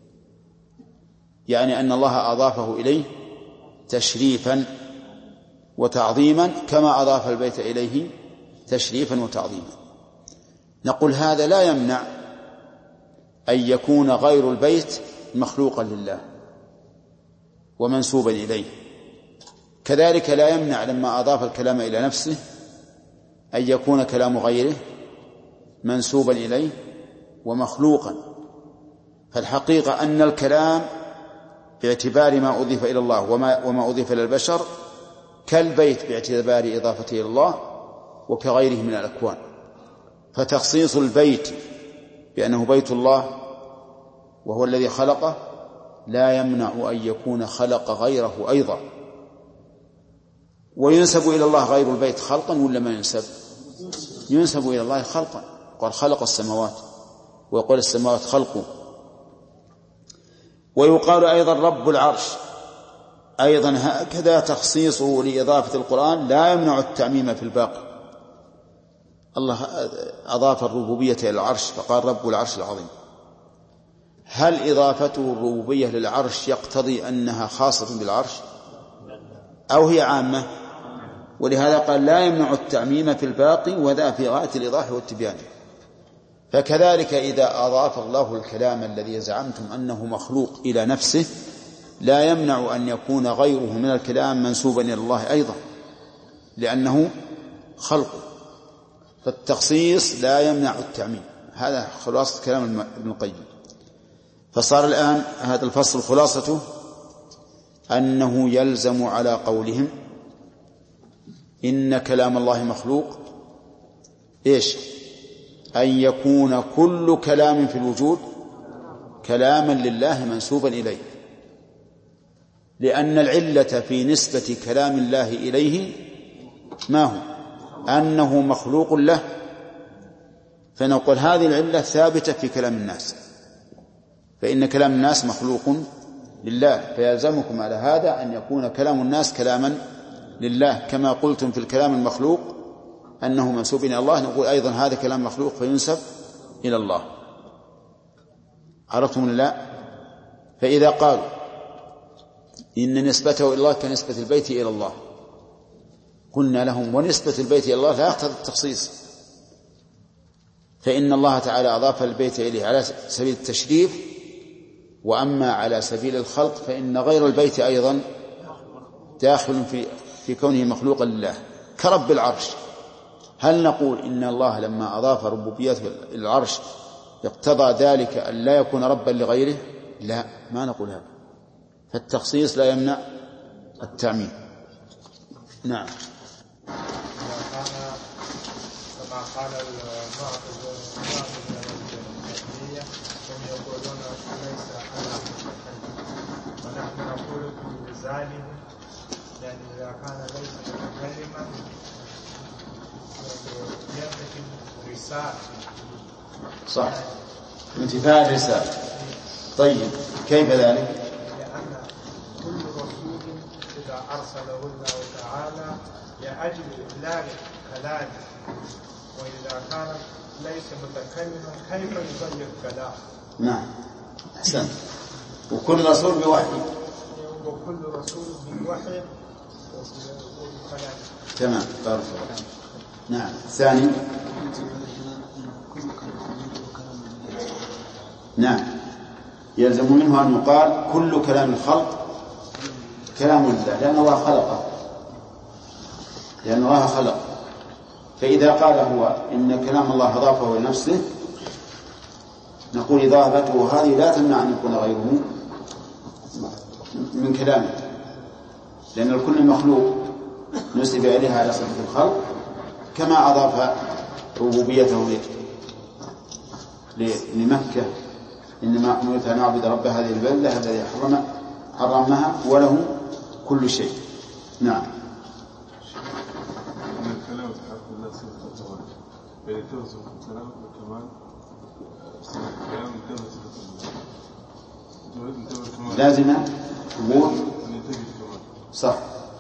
يعني أن الله أضافه إليه تشريفا وتعظيما كما أضاف البيت إليه تشريفا وتعظيما، نقول هذا لا يمنع أن يكون غير البيت مخلوقا لله ومنسوبا إليه. كذلك لا يمنع لما أضاف الكلام إلى نفسه أن يكون كلام غيره منسوبا إليه ومخلوقا. فالحقيقة أن الكلام باعتبار ما أضيف إلى الله وما, وما أضيف إلى البشر كالبيت باعتبار إضافته إلى الله وكغيره من الأكوان. فتخصيص البيت بأنه بيت الله وهو الذي خلقه لا يمنع أن يكون خلق غيره أيضا. وينسب إلى الله غير البيت خلقا ولا ما ينسب؟ ينسب إلى الله خلقا، قال خلق السماوات، ويقول السماوات خلقه. ويقال أيضا رب العرش، أيضا هكذا تخصيصه لإضافة القرآن لا يمنع التعميم في الباقي. الله أضاف الربوبية إلى العرش فقال رب العرش العظيم. هل إضافته الربوبية للعرش يقتضي أنها خاصة بالعرش أو هي عامة؟ ولهذا قال لا يمنع التعميم في الباقي وذا في غاية الإيضاح والتبيان. فكذلك إذا أضاف الله الكلام الذي زعمتم أنه مخلوق إلى نفسه لا يمنع أن يكون غيره من الكلام منسوبا إلى الله أيضا لأنه خلقه. فالتخصيص لا يمنع التعميم. هذا خلاصة كلام ابن القيم. فصار الآن هذا الفصل خلاصته أنه يلزم على قولهم إن كلام الله مخلوق إيش؟ أن يكون كل كلام في الوجود كلاما لله منسوبا إليه، لأن العلة في نسبة كلام الله إليه ما هو؟ أنه مخلوق له. فنقول هذه العلة ثابتة في كلام الناس، فإن كلام الناس مخلوق لله، فيلزمكم على هذا أن يكون كلام الناس كلاما لله. كما قلتم في الكلام المخلوق أنه منسوب إلى الله، نقول أيضا هذا كلام مخلوق فينسب إلى الله. عرفتم الله؟ فإذا قالوا إن نسبته إلى الله كنسبة البيت إلى الله قلنا لهم ونسبة البيت إلى الله لا يقتضي التخصيص، فإن الله تعالى أضاف البيت إليه على سبيل التشريف، وأما على سبيل الخلق فإن غير البيت أيضا داخل في في كونه مخلوقا لله كرب العرش. هل نقول إن الله لما أضاف ربوبيته إلى العرش يقتضى ذلك أن لا يكون ربا لغيره؟ لا، ما نقول هذا. فالتخصيص لا يمنع التعميم. نعم. كما قال المعتزلة والجهمية هم يقولون ليس على ونحن نقول بذلك، يعني إذا كان ليس متكلما ينتفي الرسالة. صح، انتفاء الرسالة. طيب كيف ذلك؟ لأن كل رسول إذا أرسله الله تعالى لأجل إبلاغ كلامه، وإذا كان ليس متكلما كيف يغير كلام؟ نعم أحسن. وكل رسول بوحي. وكل رسول بوحي وكلام. تمام بارك الله. نعم الثاني. نعم يلزم منه أن يقال كل كلام الخلق كلام الله، لأن الله خلقه، لأن الله خلق. فإذا قال هو إن كلام الله أضافه لنفسه نقول إضافته هذه لا تمنع أن يكون غيره من كلامه، لأن الكل مخلوق نسب إليها على صفة الخلق، كما أضاف ربوبيته لمكة إنما أمرت أن أعبد رب هذه البلدة الذي حرم حرمها وله كل شيء. نعم. الكلام تحرك الله صفة الجواب بين توزن الكلام والكمال الكلام انتبه صفة الجواب لازم تقول صح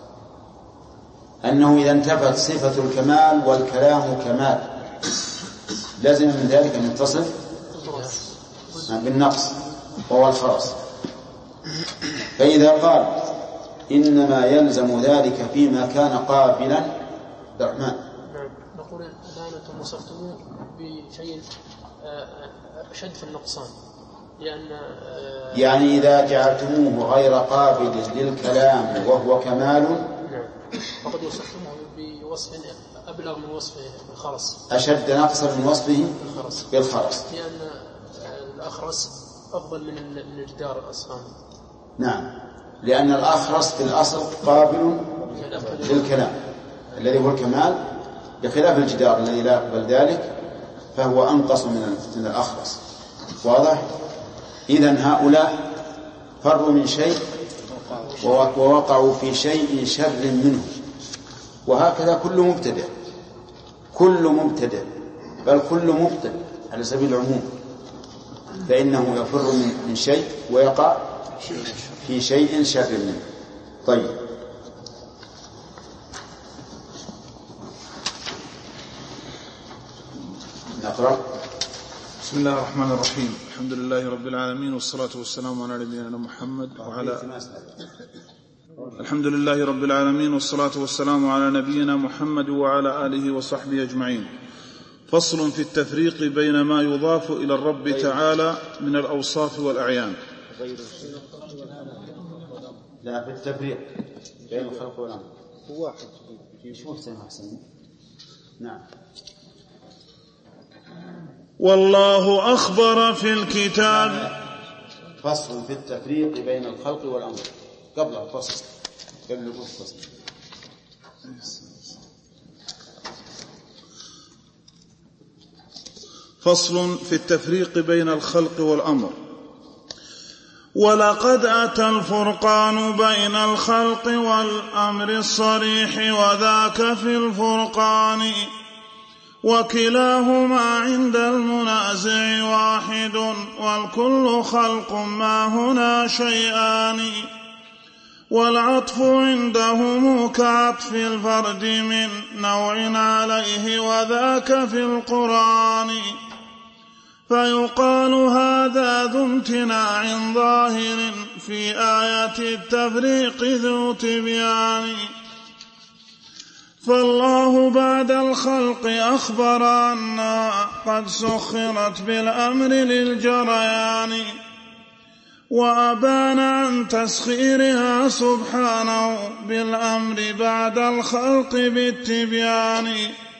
أنه إذا انتفت صفة الكمال والكلام كمال لازم من ذلك أن يتصف بالنقص وهو الخرس. فإذا قال إنما يلزم ذلك فيما كان قابلا الرحمن. نعم نقول الآن أنتم وصفتموه بشيء أشد في النقصان، لأن يعني إذا جعلتموه غير قابل للكلام وهو كمال نعم فقد وصفتموه بوصف أبلغ من وصفه بالخرس، أشد نقصا من وصفه بالخرس, بالخرس. لأن الأخرس أفضل من الجدار الأصفاني. نعم لأن الأخرس في الأصل قابل للكلام الذي هو الكمال، بخلاف الجدار الذي لا يقبل ذلك فهو أنقص من الأخرس. واضح؟ إذن هؤلاء فروا من شيء ووقعوا في شيء شر منه، وهكذا كل مبتدع كل مبتدع بل كل مبتدع على سبيل العموم فإنه يفر من شيء ويقع في شيء شر منه. طيب نقرأ. بسم الله الرحمن الرحيم. الحمد لله رب العالمين والصلاة والسلام على نبينا محمد وعلى الحمد لله رب العالمين والصلاة والسلام على نبينا محمد وعلى آله وصحبه أجمعين. فصل في التفريق بين ما يضاف إلى الرب تعالى من الأوصاف والأعيان. لا في التفريق بين الخلق والأمر هو واحد. نعم. والله أخبر في الكتاب. فصل في التفريق بين الخلق والأمر قبل الفصل قبل الفصل. فصل في التفريق بين الخلق والأمر. ولقد أتى الفرقان بين الخلق والأمر الصريح وذاك في الفرقان، وكلاهما عند المنازع واحد والكل خلق ما هنا شيئان، والعطف عندهم كعطف الفرد من نوع عليه وذاك في القرآن، فيقال هذا ذو امتناع ظاهر في آية التفريق ذو تبيان. فالله بعد الخلق أخبر أنها قد سخرت بالأمر للجريان، وأبان عن تسخيرها سبحانه بالأمر بعد الخلق بالتبيان.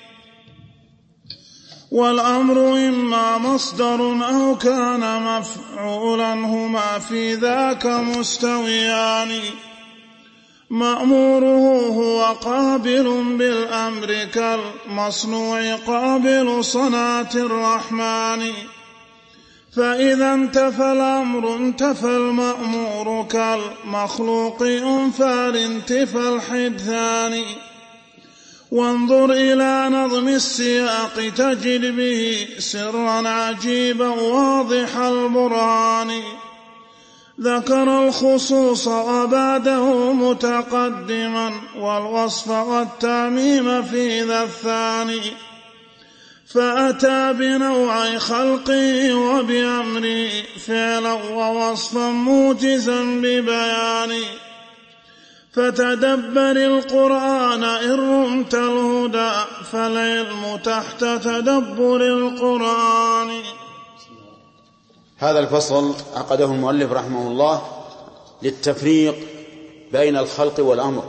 والأمر إما مصدر أو كان مفعولا هما في ذاك مستويان، مأموره هو قابل بالأمر كالمصنوع قابل صنعة الرحمن، فإذا انتفى الأمر انتفى المأمور كالمخلوق أنفى الانتفى الحدثان. وانظر إلى نظم السياق تجد به سرا عجيبا واضح البرهان، ذكر الخصوص وبعده متقدما والوصف والتعميم في ذا الثاني، فأتى بنوع خلقه وبأمره فعلا ووصفا موجزا ببيان. فتدبر القرآن إن رمت الهدى فالعلم تحت تدبر القرآن. هذا الفصل عقده المؤلف رحمه الله للتفريق بين الخلق والأمر.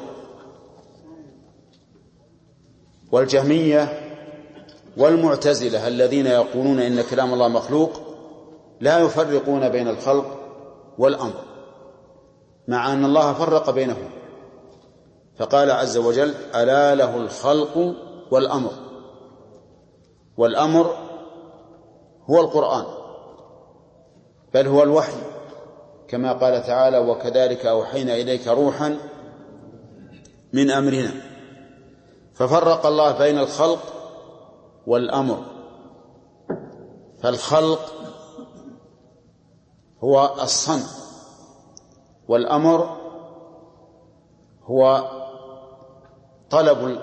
والجهمية والمعتزلة الذين يقولون إن كلام الله مخلوق لا يفرقون بين الخلق والأمر، مع أن الله فرق بينهم، فقال عز وجل: ألا له الخلق والأمر. والأمر هو القرآن، بل هو الوحي، كما قال تعالى: وكذلك أوحينا إليك روحا من أمرنا. ففرق الله بين الخلق والأمر. فالخلق هو الصنع، والأمر هو طلب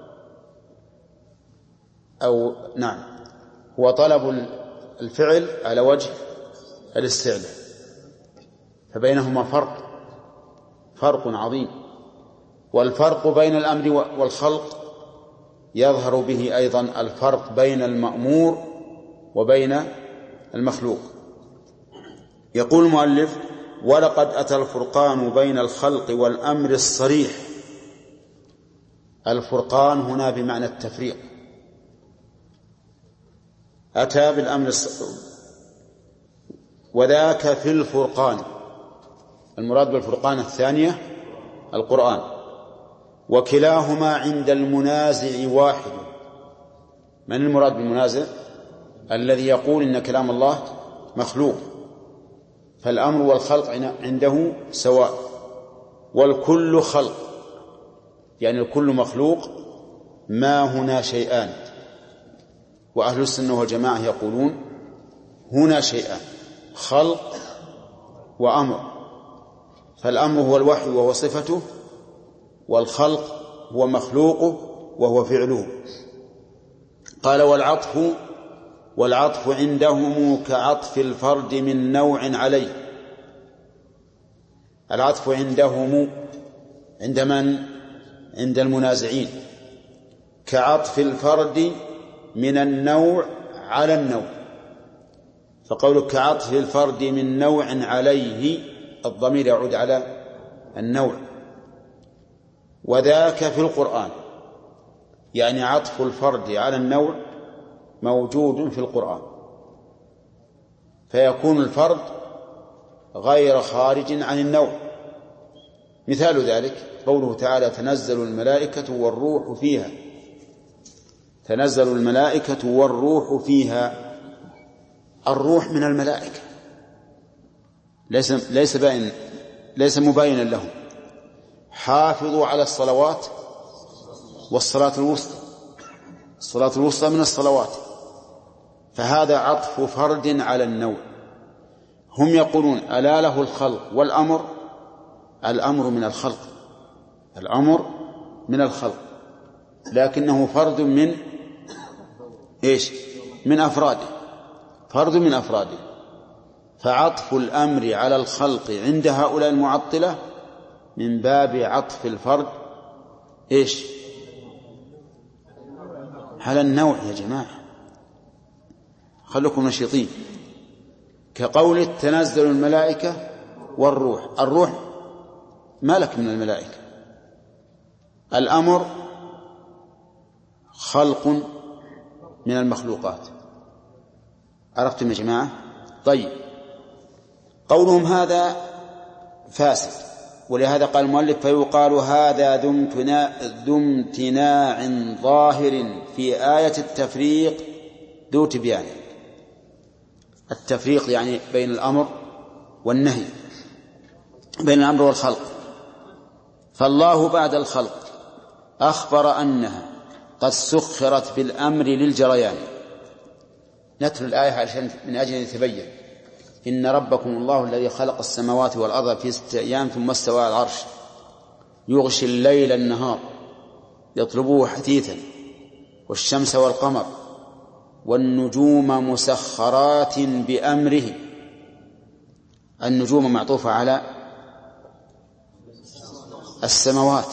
أو نعم هو طلب الفعل على وجه الاستعلاء. فبينهما فرق فرق عظيم. والفرق بين الأمر والخلق يظهر به أيضا الفرق بين المأمور وبين المخلوق. يقول المؤلف: ولقد أتى الفرقان بين الخلق والأمر الصريح. الفرقان هنا بمعنى التفريق، أتى بالأمر الصريح، وذاك في الفرقان. المراد بالفرقان الثانية القرآن، وكلاهما عند المنازع واحد. من المراد بالمنازع؟ الذي يقول إن كلام الله مخلوق. فالأمر والخلق عنده سواء، والكل خلق، يعني الكل مخلوق، ما هنا شيئان. وأهل السنة والجماعة يقولون هنا شيئان: خلق وأمر. فالأمر هو الوحي وهو صفته، والخلق هو مخلوقه وهو فعله. قال: والعطف والعطف عندهم كعطف الفرد من نوع عليه. العطف عندهم عند من؟ عند المنازعين، كعطف الفرد من النوع على النوع. فقولك كعطف الفرد من نوع عليه، الضمير يعود على النوع. وذاك في القرآن، يعني عطف الفرد على النوع موجود في القرآن، فيكون الفرد غير خارج عن النوع. مثال ذلك قوله تعالى: تنزل الملائكة والروح فيها. تنزل الملائكة والروح فيها. الروح من الملائكة، ليس ليس باين ليس مباينا لهم. حافظوا على الصلوات والصلاة الوسطى. الصلاة الوسطى من الصلوات. فهذا عطف فرد على النوع. هم يقولون: ألا له الخلق والأمر. الأمر من الخلق، الأمر من الخلق، لكنه فرد من إيش؟ من أفراده، فرد من أفراده. فعطف الأمر على الخلق عند هؤلاء المعطلة من باب عطف الفرد إيش؟ على النوع. يا جماعة خلوكم نشيطين. كقول تنزل الملائكة والروح. الروح ملك من الملائكة. الأمر خلق من المخلوقات. عرفتم يا جماعة؟ طيب، قولهم هذا فاسد، ولهذا قال المؤلف: فيقال هذا ذو امتناع ظاهر في آية التفريق ذو تبيان. التفريق يعني بين الأمر والنهي، بين الأمر والخلق. فالله بعد الخلق أخبر أنها قد سخرت بالأمر للجريان. نتلو الآية عشان من أجل أن يتبين: إن ربكم الله الذي خلق السماوات والأرض في ستة أيام ثم استوى على العرش يغشي الليل النهار يطلبه حثيثا والشمس والقمر والنجوم مسخرات بأمره. النجوم معطوفة على السماوات،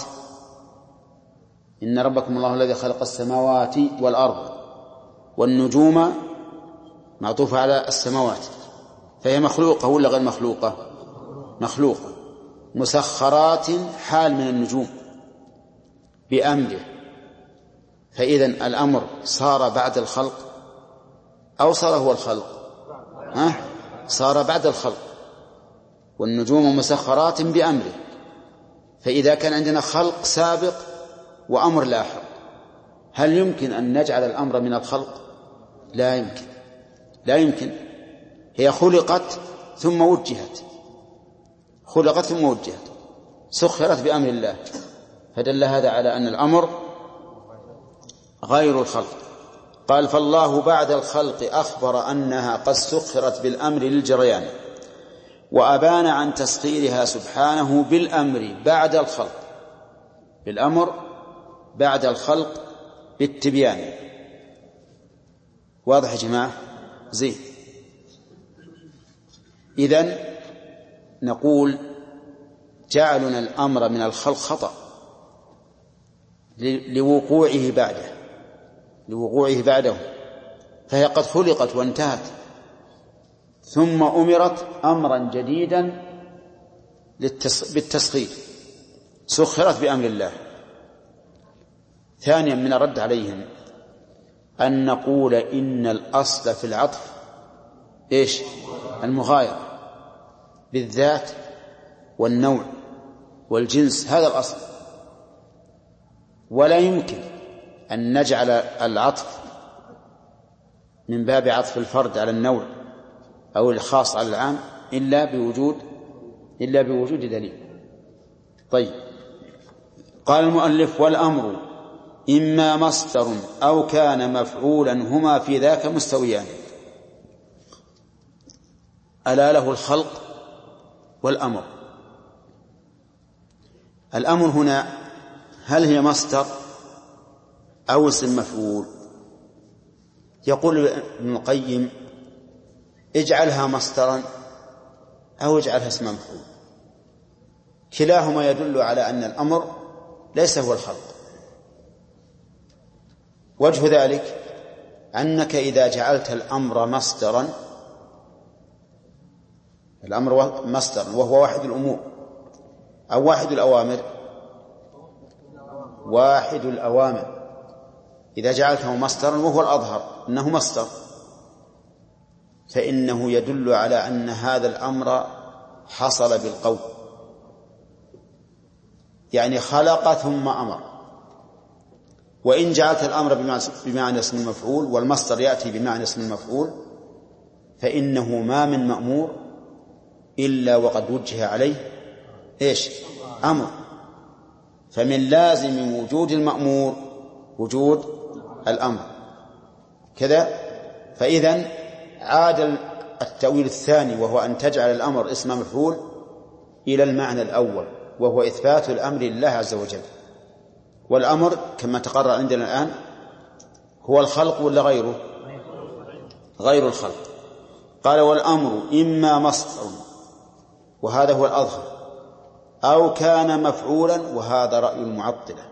إن ربكم الله الذي خلق السماوات والأرض، والنجوم معطوفة على السماوات، فهي مخلوقة ولا غير مخلوقة؟ مخلوقة. مسخرات حال من النجوم بأمره، فإذا الأمر صار بعد الخلق أو صار هو الخلق؟ ها؟ صار بعد الخلق. والنجوم مسخرات بأمره، فإذا كان عندنا خلق سابق وأمر لاحق، هل يمكن أن نجعل الأمر من الخلق؟ لا يمكن، لا يمكن. هي خلقت ثم وجهت، خلقت ثم وجهت، سخرت بأمر الله، فدل هذا على أن الأمر غير الخلق. قال فالله بعد الخلق أخبر أنها قد سخرت بالأمر للجريان، وأبان عن تسخيرها سبحانه بالأمر بعد الخلق، بالأمر بعد الخلق بالتبيان. واضح يا جماعة؟ زين. إذن نقول جعلنا الأمر من الخلق خطأ لوقوعه بعده، لوقوعه بعده، فهي قد خلقت وانتهت، ثم أمرت أمرا جديدا بالتسخير، سخرت بأمر الله. ثانيا من الرد عليهم أن نقول إن الأصل في العطف إيش؟ المغايرة بالذات والنوع والجنس، هذا الأصل، ولا يمكن أن نجعل العطف من باب عطف الفرد على النوع أو الخاص على العام إلا بوجود إلا بوجود دليل. طيب، قال المؤلف والأمر إما مصدر أو كان مفعولا هما في ذاك مستويان. ألا له الخلق والأمر. الأمر هنا هل هي مصدر أو اسم مفعول؟ يقول ابن القيم اجعلها مصدرا أو اجعلها اسم مفعول، كلاهما يدل على أن الأمر ليس هو الخلق. وجه ذلك أنك إذا جعلت الأمر مصدرا، الأمر مصدر وهو واحد الأمور أو واحد الأوامر، واحد الأوامر إذا جعلته مصدرا وهو الأظهر أنه مصدر، فإنه يدل على أن هذا الأمر حصل بالقول، يعني خلق ثم أمر. وإن جعلت الأمر بمعنى اسم المفعول والمصدر يأتي بمعنى اسم المفعول، فإنه ما من مأمور إلا وقد وجه عليه إيش؟ أمر. فمن لازم وجود المأمور وجود الأمر كذا. فإذن عاد التأويل الثاني وهو أن تجعل الأمر اسم مفعول إلى المعنى الأول، وهو إثبات الأمر لله عز وجل. والأمر كما تقرر عندنا الآن هو الخلق ولا غيره؟ غير الخلق. قال والأمر إما مصدر وهذا هو الأظهر، أو كان مفعولا وهذا رأي المعطلة.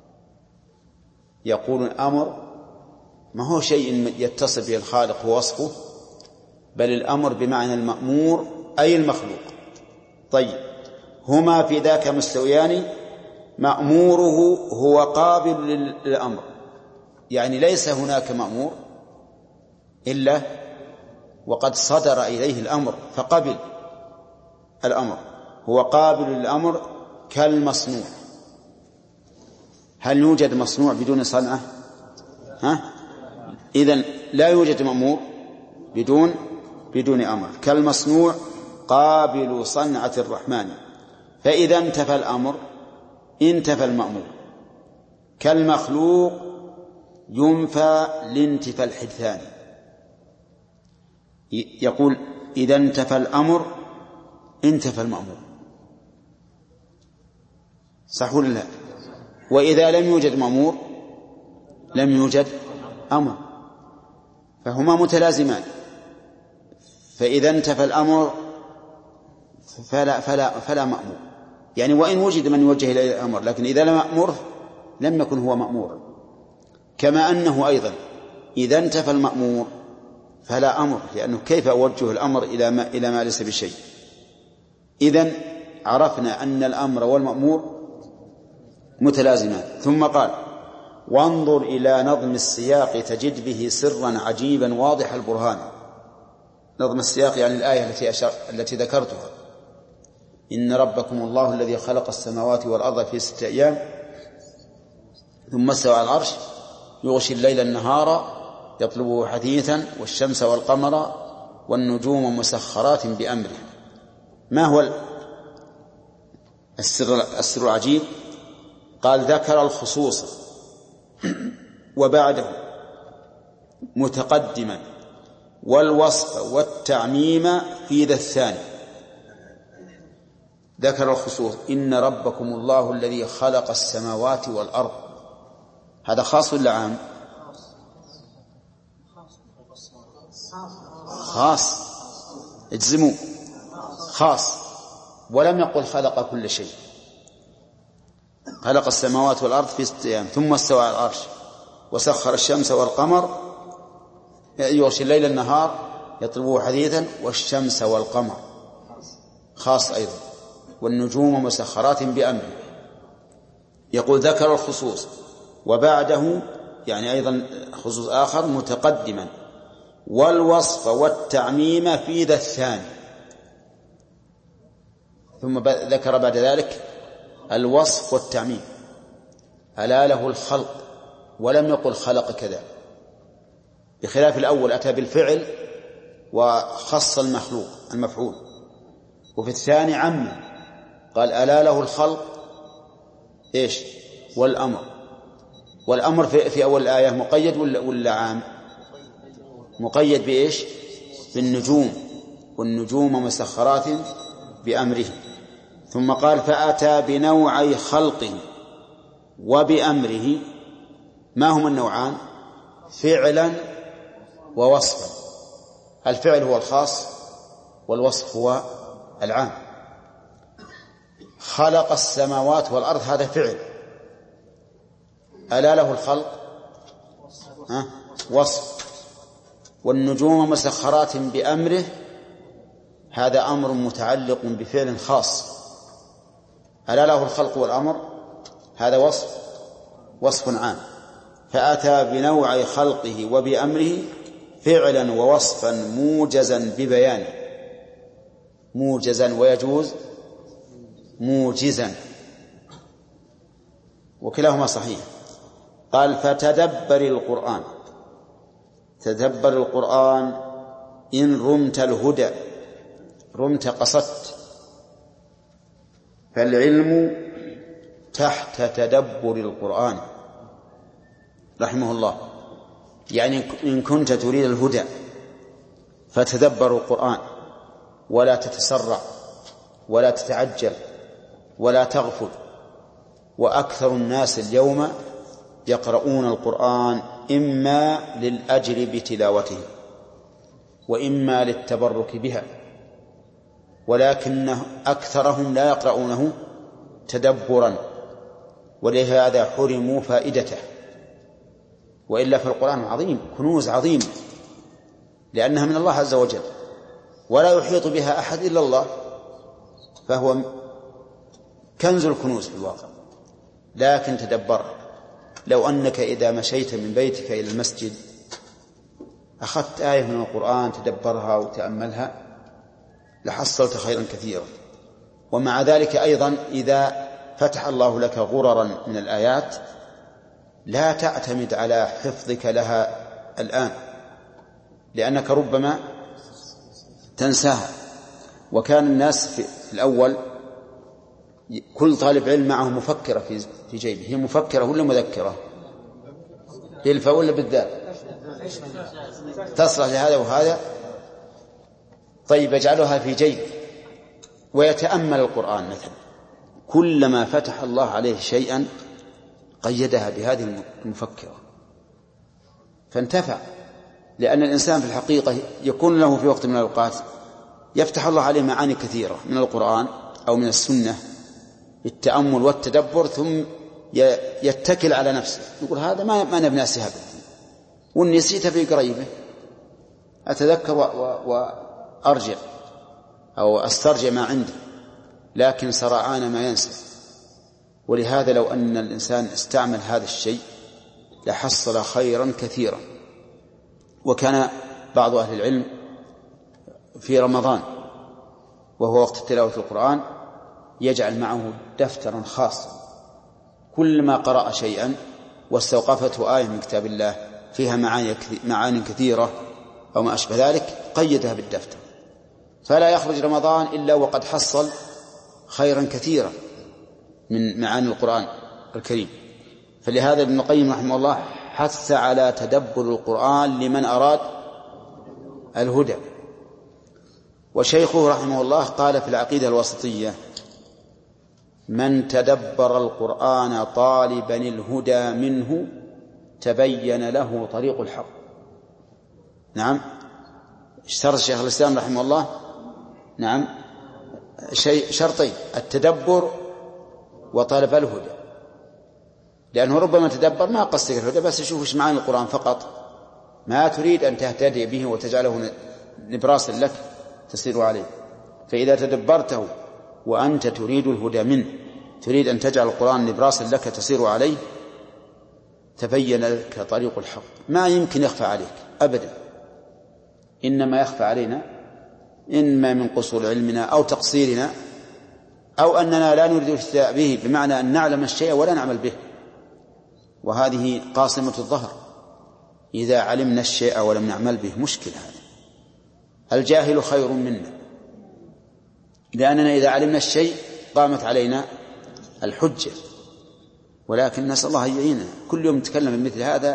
يقول الأمر ما هو شيء يتصل به الخالق ووصفه، بل الأمر بمعنى المأمور أي المخلوق. طيب، هما في ذاك مستويان، مأموره هو قابل للأمر، يعني ليس هناك مأمور إلا وقد صدر إليه الأمر فقبل الأمر، هو قابل للأمر كالمصنوع. هل يوجد مصنوع بدون صنعة؟ ها؟ إذن لا يوجد مأمور بدون بدون أمر. كالمصنوع قابل صنعة الرحمن، فإذا انتفى الأمر انتفى المأمور. كالمخلوق ينفى لانتفى الحدثان. يقول إذا انتفى الأمر انتفى المأمور، صح ولا لا؟ وإذا لم يوجد مأمور لم يوجد أمر. فهما متلازمان، فإذا انتفى الأمر فلا, فلا, فلا مأمور، يعني وإن وجد من يوجه إلى الأمر، لكن إذا لم يأمره لم يكن هو مأمورا. كما أنه أيضا إذا انتفى المأمور فلا أمر، لأنه كيف أوجه الأمر إلى ما, إلى ما ليس بشيء. إذن عرفنا أن الأمر والمأمور متلازمان. ثم قال: وانظر إلى نظم السياق تجد به سرا عجيبا واضح البرهان. نظم السياق يعني الآية التي, أشار التي ذكرتها: إن ربكم الله الذي خلق السماوات والأرض في ستة أيام ثم استوى على العرش يغشي الليل النهار يطلبه حثيثا والشمس والقمر والنجوم مسخرات بأمره. ما هو السر, السر العجيب؟ قال: ذكر الخصوص وبعده متقدما والوصف والتعميم في ذا الثاني. ذكر الخصوص: إن ربكم الله الذي خلق السماوات والأرض. هذا خاص ولا عام؟ خاص، اجزموا، خاص. ولم يقل خلق كل شيء. خلق السماوات والأرض في ستة أيام ثم استوى على العرش وسخر الشمس والقمر يغشي الليل النهار يطلبه حديثا والشمس والقمر، خاص أيضا، والنجوم مسخرات بأمره. يقول: ذكر الخصوص وبعده يعني أيضا خصوص آخر متقدما والوصف والتعميم في ذا الثاني. ثم ذكر بعد ذلك الوصف والتعميم. ألا له الخلق ولم يقل خلق كذا، بخلاف الأول أتى بالفعل وخص المخلوق المفعول، وفي الثاني عم قال: ألا له الخلق إيش والأمر. والأمر في, في أول الآية مقيد ولا, ولا عام؟ مقيد بإيش؟ بالنجوم، والنجوم مسخرات بأمره. ثم قال: فأتى بنوعي خلقه وبأمره. ما هما النوعان؟ فعلا ووصفا. الفعل هو الخاص والوصف هو العام. خلق السماوات والأرض هذا فعل. ألا له الخلق؟ ها؟ وصف. والنجوم مسخرات بأمره هذا أمر متعلق بفعل خاص. ألا له الخلق والأمر هذا وصف وصف عام. فأتى بنوع خلقه وبأمره فعلا ووصفا موجزا ببيانه. موجزا ويجوز موجزا، وكلاهما صحيح. قال: فتدبر القرآن. تدبر القرآن إن رمت الهدى، رمت قصدت. فالعلم تحت تدبر القرآن رحمه الله. يعني إن كنت تريد الهدى فتدبر القرآن ولا تتسرع ولا تتعجل ولا تغفل. وأكثر الناس اليوم يقرؤون القرآن إما للأجر بتلاوته وإما للتبرك بها، ولكن أكثرهم لا يقرؤونه تدبرا، ولهذا حرموا فائدته. وإلا فالقرآن عظيم، كنوز عظيم، لأنها من الله عز وجل ولا يحيط بها أحد إلا الله، فهو كنز الكنوز في الواقع. لكن تدبر. لو أنك إذا مشيت من بيتك إلى المسجد أخذت آية من القرآن تدبرها وتأملها لحصلت خيرا كثيرا. ومع ذلك أيضا إذا فتح الله لك غررا من الآيات لا تعتمد على حفظك لها الآن، لأنك ربما تنساها. وكان الناس في الأول كل طالب علم معه مفكرة في جيبه. هي مفكرة ولا مذكرة؟ بالفاء ولا بالذال؟ تصلح لهذا وهذا. طيب يجعلها في جيبه ويتأمل القرآن مثلا، كلما فتح الله عليه شيئا قيدها بهذه المفكرة فانتفع. لأن الإنسان في الحقيقة يكون له في وقت من الأوقات يفتح الله عليه معاني كثيرة من القرآن أو من السنة بالتأمل والتدبر، ثم يتكل على نفسه يقول هذا ما ما نبنى سهبه ونسيت في قريبه، أتذكر وأرجع أو أسترجع ما عندي، لكن سرعان ما ينسى. ولهذا لو أن الإنسان استعمل هذا الشيء لحصل خيرا كثيرا. وكان بعض أهل العلم في رمضان وهو وقت تلاوة القرآن يجعل معه دفترا خاصا، كلما قرأ شيئا واستوقفته آية من كتاب الله فيها معاني كثيرة أو ما أشبه ذلك قيدها بالدفتر، فلا يخرج رمضان إلا وقد حصل خيرا كثيرا من معاني القرآن الكريم. فلهذا ابن القيم رحمه الله حث على تدبر القرآن لمن أراد الهدى. وشيخه رحمه الله قال في العقيدة الوسطية: من تدبر القرآن طالبا الهدى منه تبين له طريق الحق. نعم، اشترط شيخ الإسلام رحمه الله نعم شيء شرطين: التدبر وطلب الهدى، لأنه ربما تدبر ما قصدك الهدى بس يشوف ايش معاني القرآن فقط، ما تريد أن تهتدي به وتجعله نبراسا لك تسير عليه. فإذا تدبرته وأنت تريد الهدى منه، تريد أن تجعل القرآن نبراسا لك تسير عليه، تبين لك طريق الحق. ما يمكن يخفى عليك أبدا، إنما يخفى علينا إما من قصور علمنا أو تقصيرنا أو أننا لا نريد الاهتداء به، بمعنى أن نعلم الشيء ولا نعمل به، وهذه قاصمة الظهر. إذا علمنا الشيء ولم نعمل به مشكلة. هذا الجاهل خير منا، لأننا إذا علمنا الشيء قامت علينا الحجة، ولكن نسأل الله أن يعيننا. كل يوم نتكلم بمثل هذا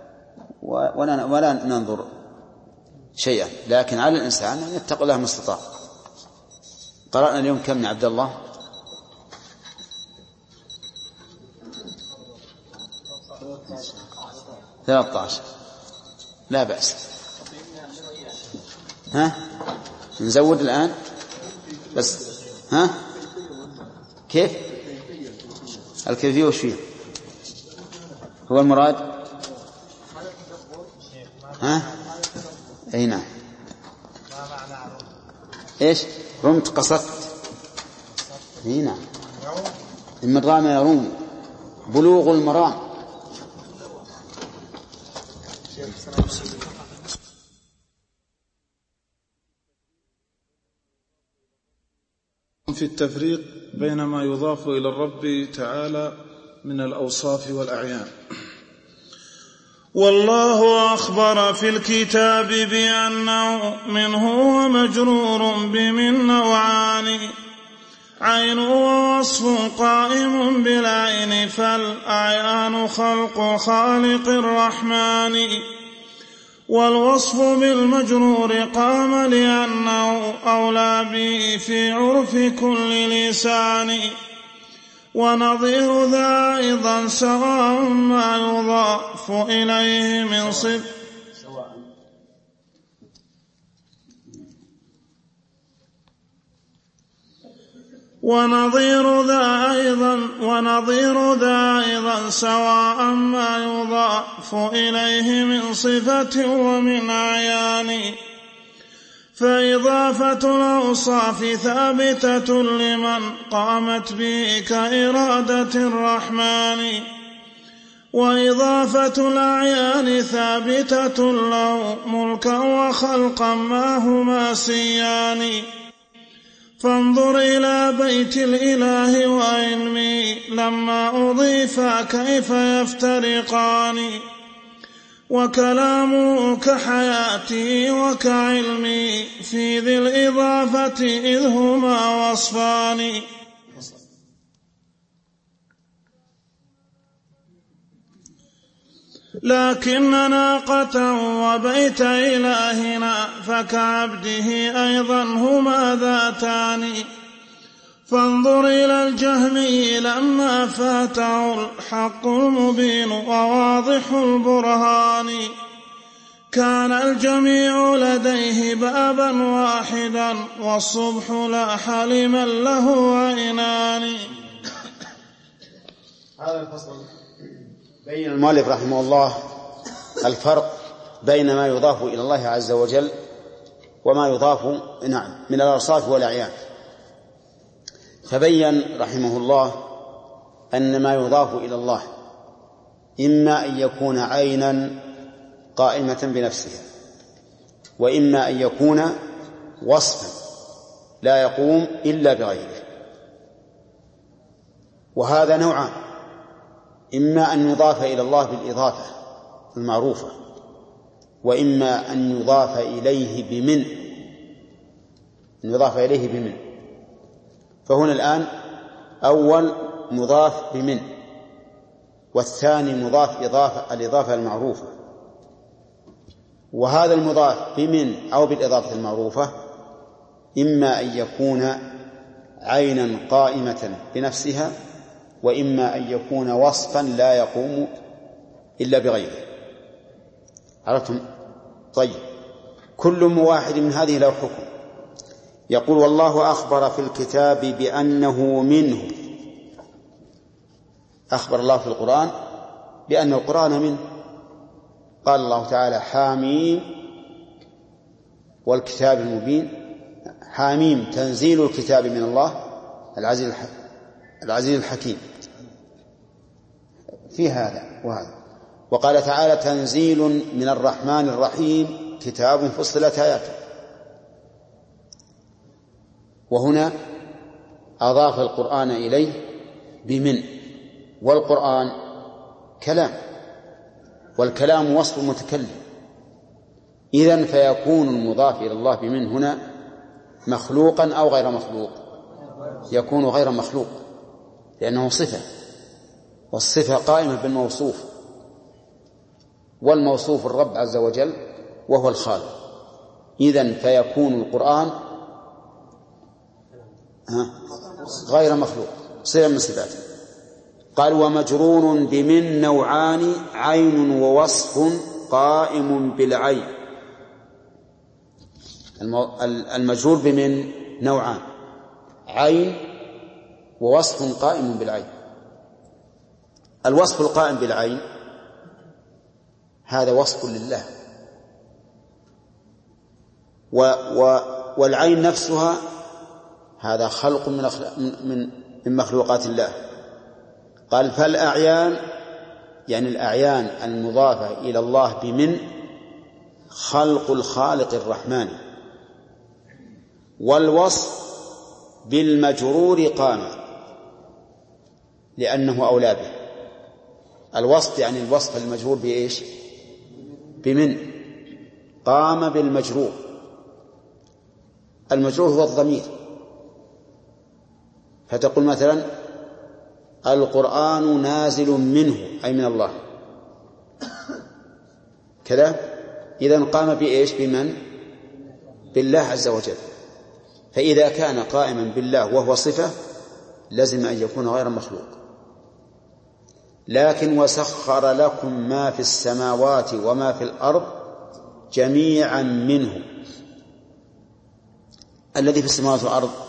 ولا, ولا ننظر شيئا، لكن على الإنسان أن يتقي الله ما استطاع. قرأنا اليوم كم من عبد الله؟ ثلاثة عشر، لا بأس. ها نزود الآن بس. ها كيف الكيفية وش فيه هو المراد؟ ها أي نعم. إيش رمت قصدت؟ أي نعم، من رام يروم، بلوغ المرام. في التفريق بين ما يضاف إلى الرب تعالى من الأوصاف والأعيان. والله أخبر في الكتاب بأنه منه ومجرور بمن نوعان: عين ووصف قائم بالعين، فالأعيان خلق خالق الرحمن. والوصف بالمجرور قام لأنه أولى به في عرف كل لسان. ونظير ذا أيضا سواء ما يضاف إليه من صف ونظير ذا أيضا ونظير ذا أيضا سواء ما يضاف إليه من صفة ومن أعيان. فإضافة الأوصاف ثابتة لمن قامت به كإرادة الرحمن، وإضافة الأعيان ثابتة له ملكا وخلقا ما هما سيان. فانظر إلى بيت الإله وعلمي لما أضيفا كيف يفترقان. وكلامه كحياتي وكعلمي في ذي الإضافة إذ هما وصفان. لكن ناقة وبيت إلهنا فكعبده أيضا هما ذاتان. فانظر إلى الجهمي لما فاته الحق المبين وواضح البرهان، كان الجميع لديه بابا واحدا والصبح لاح لمن له عينان. هذا الفصل بين المؤلف رحمه الله الفرق بين ما يضاف إلى الله عز وجل وما يضاف نعم من الأوصاف والأعيان. فبين رحمه الله أن ما يضاف إلى الله إما أن يكون عينا قائمة بنفسها وإما أن يكون وصفا لا يقوم إلا بغيره. وهذا نوعان: إما أن يضاف إلى الله بالإضافة المعروفة وإما أن يضاف إليه بمن أن يضاف إليه بمن فهنا الآن أول مضاف بمن والثاني مضاف إضافة الإضافة المعروفة. وهذا المضاف بمن أو بالإضافة المعروفة إما أن يكون عينا قائمة بنفسها وإما أن يكون وصفا لا يقوم إلا بغيره. عرفتم؟ طيب، كل واحد من هذه له حكم. يقول: والله أخبر في الكتاب بأنه منه. أخبر الله في القرآن بأن القرآن منه. قال الله تعالى: حاميم والكتاب المبين. حاميم تنزيل الكتاب من الله العزيز العزيز الحكيم في هذا وهذا. وقال تعالى: تنزيل من الرحمن الرحيم كتاب فصلت آياته. وهنا أضاف القرآن إليه بمن، والقرآن كلام، والكلام وصف المتكلم. إذن فيكون المضاف إلى الله بمن هنا مخلوقا أو غير مخلوق؟ يكون غير مخلوق لأنه صفة، والصفة قائمة بالموصوف، والموصوف الرب عز وجل وهو الخالق. إذن فيكون القرآن غير مخلوق، صفة من صفاته. قال: ومجرور بمن نوعان: عين ووصف قائم بالعين. المجرور بمن نوعان: عين ووصف قائم بالعين. الوصف القائم بالعين هذا وصف لله، و و والعين نفسها هذا خلق من من من مخلوقات الله. قال: فالأعيان يعني الأعيان المضافة إلى الله بمن خلق الخالق الرحمن، والوصف بالمجرور قام لأنه أولى به. الوصف يعني الوصف المجرور بإيش؟ بمن. قام بالمجرور. المجرور هو الضمير، فتقول مثلا: القرآن نازل منه أي من الله كذا. إذن قام بإيش؟ بمن؟ بالله عز وجل. فإذا كان قائما بالله وهو صفة لازم أن يكون غير مخلوق. لكن وسخر لكم ما في السماوات وما في الأرض جميعا منه. الذي في السماوات والأرض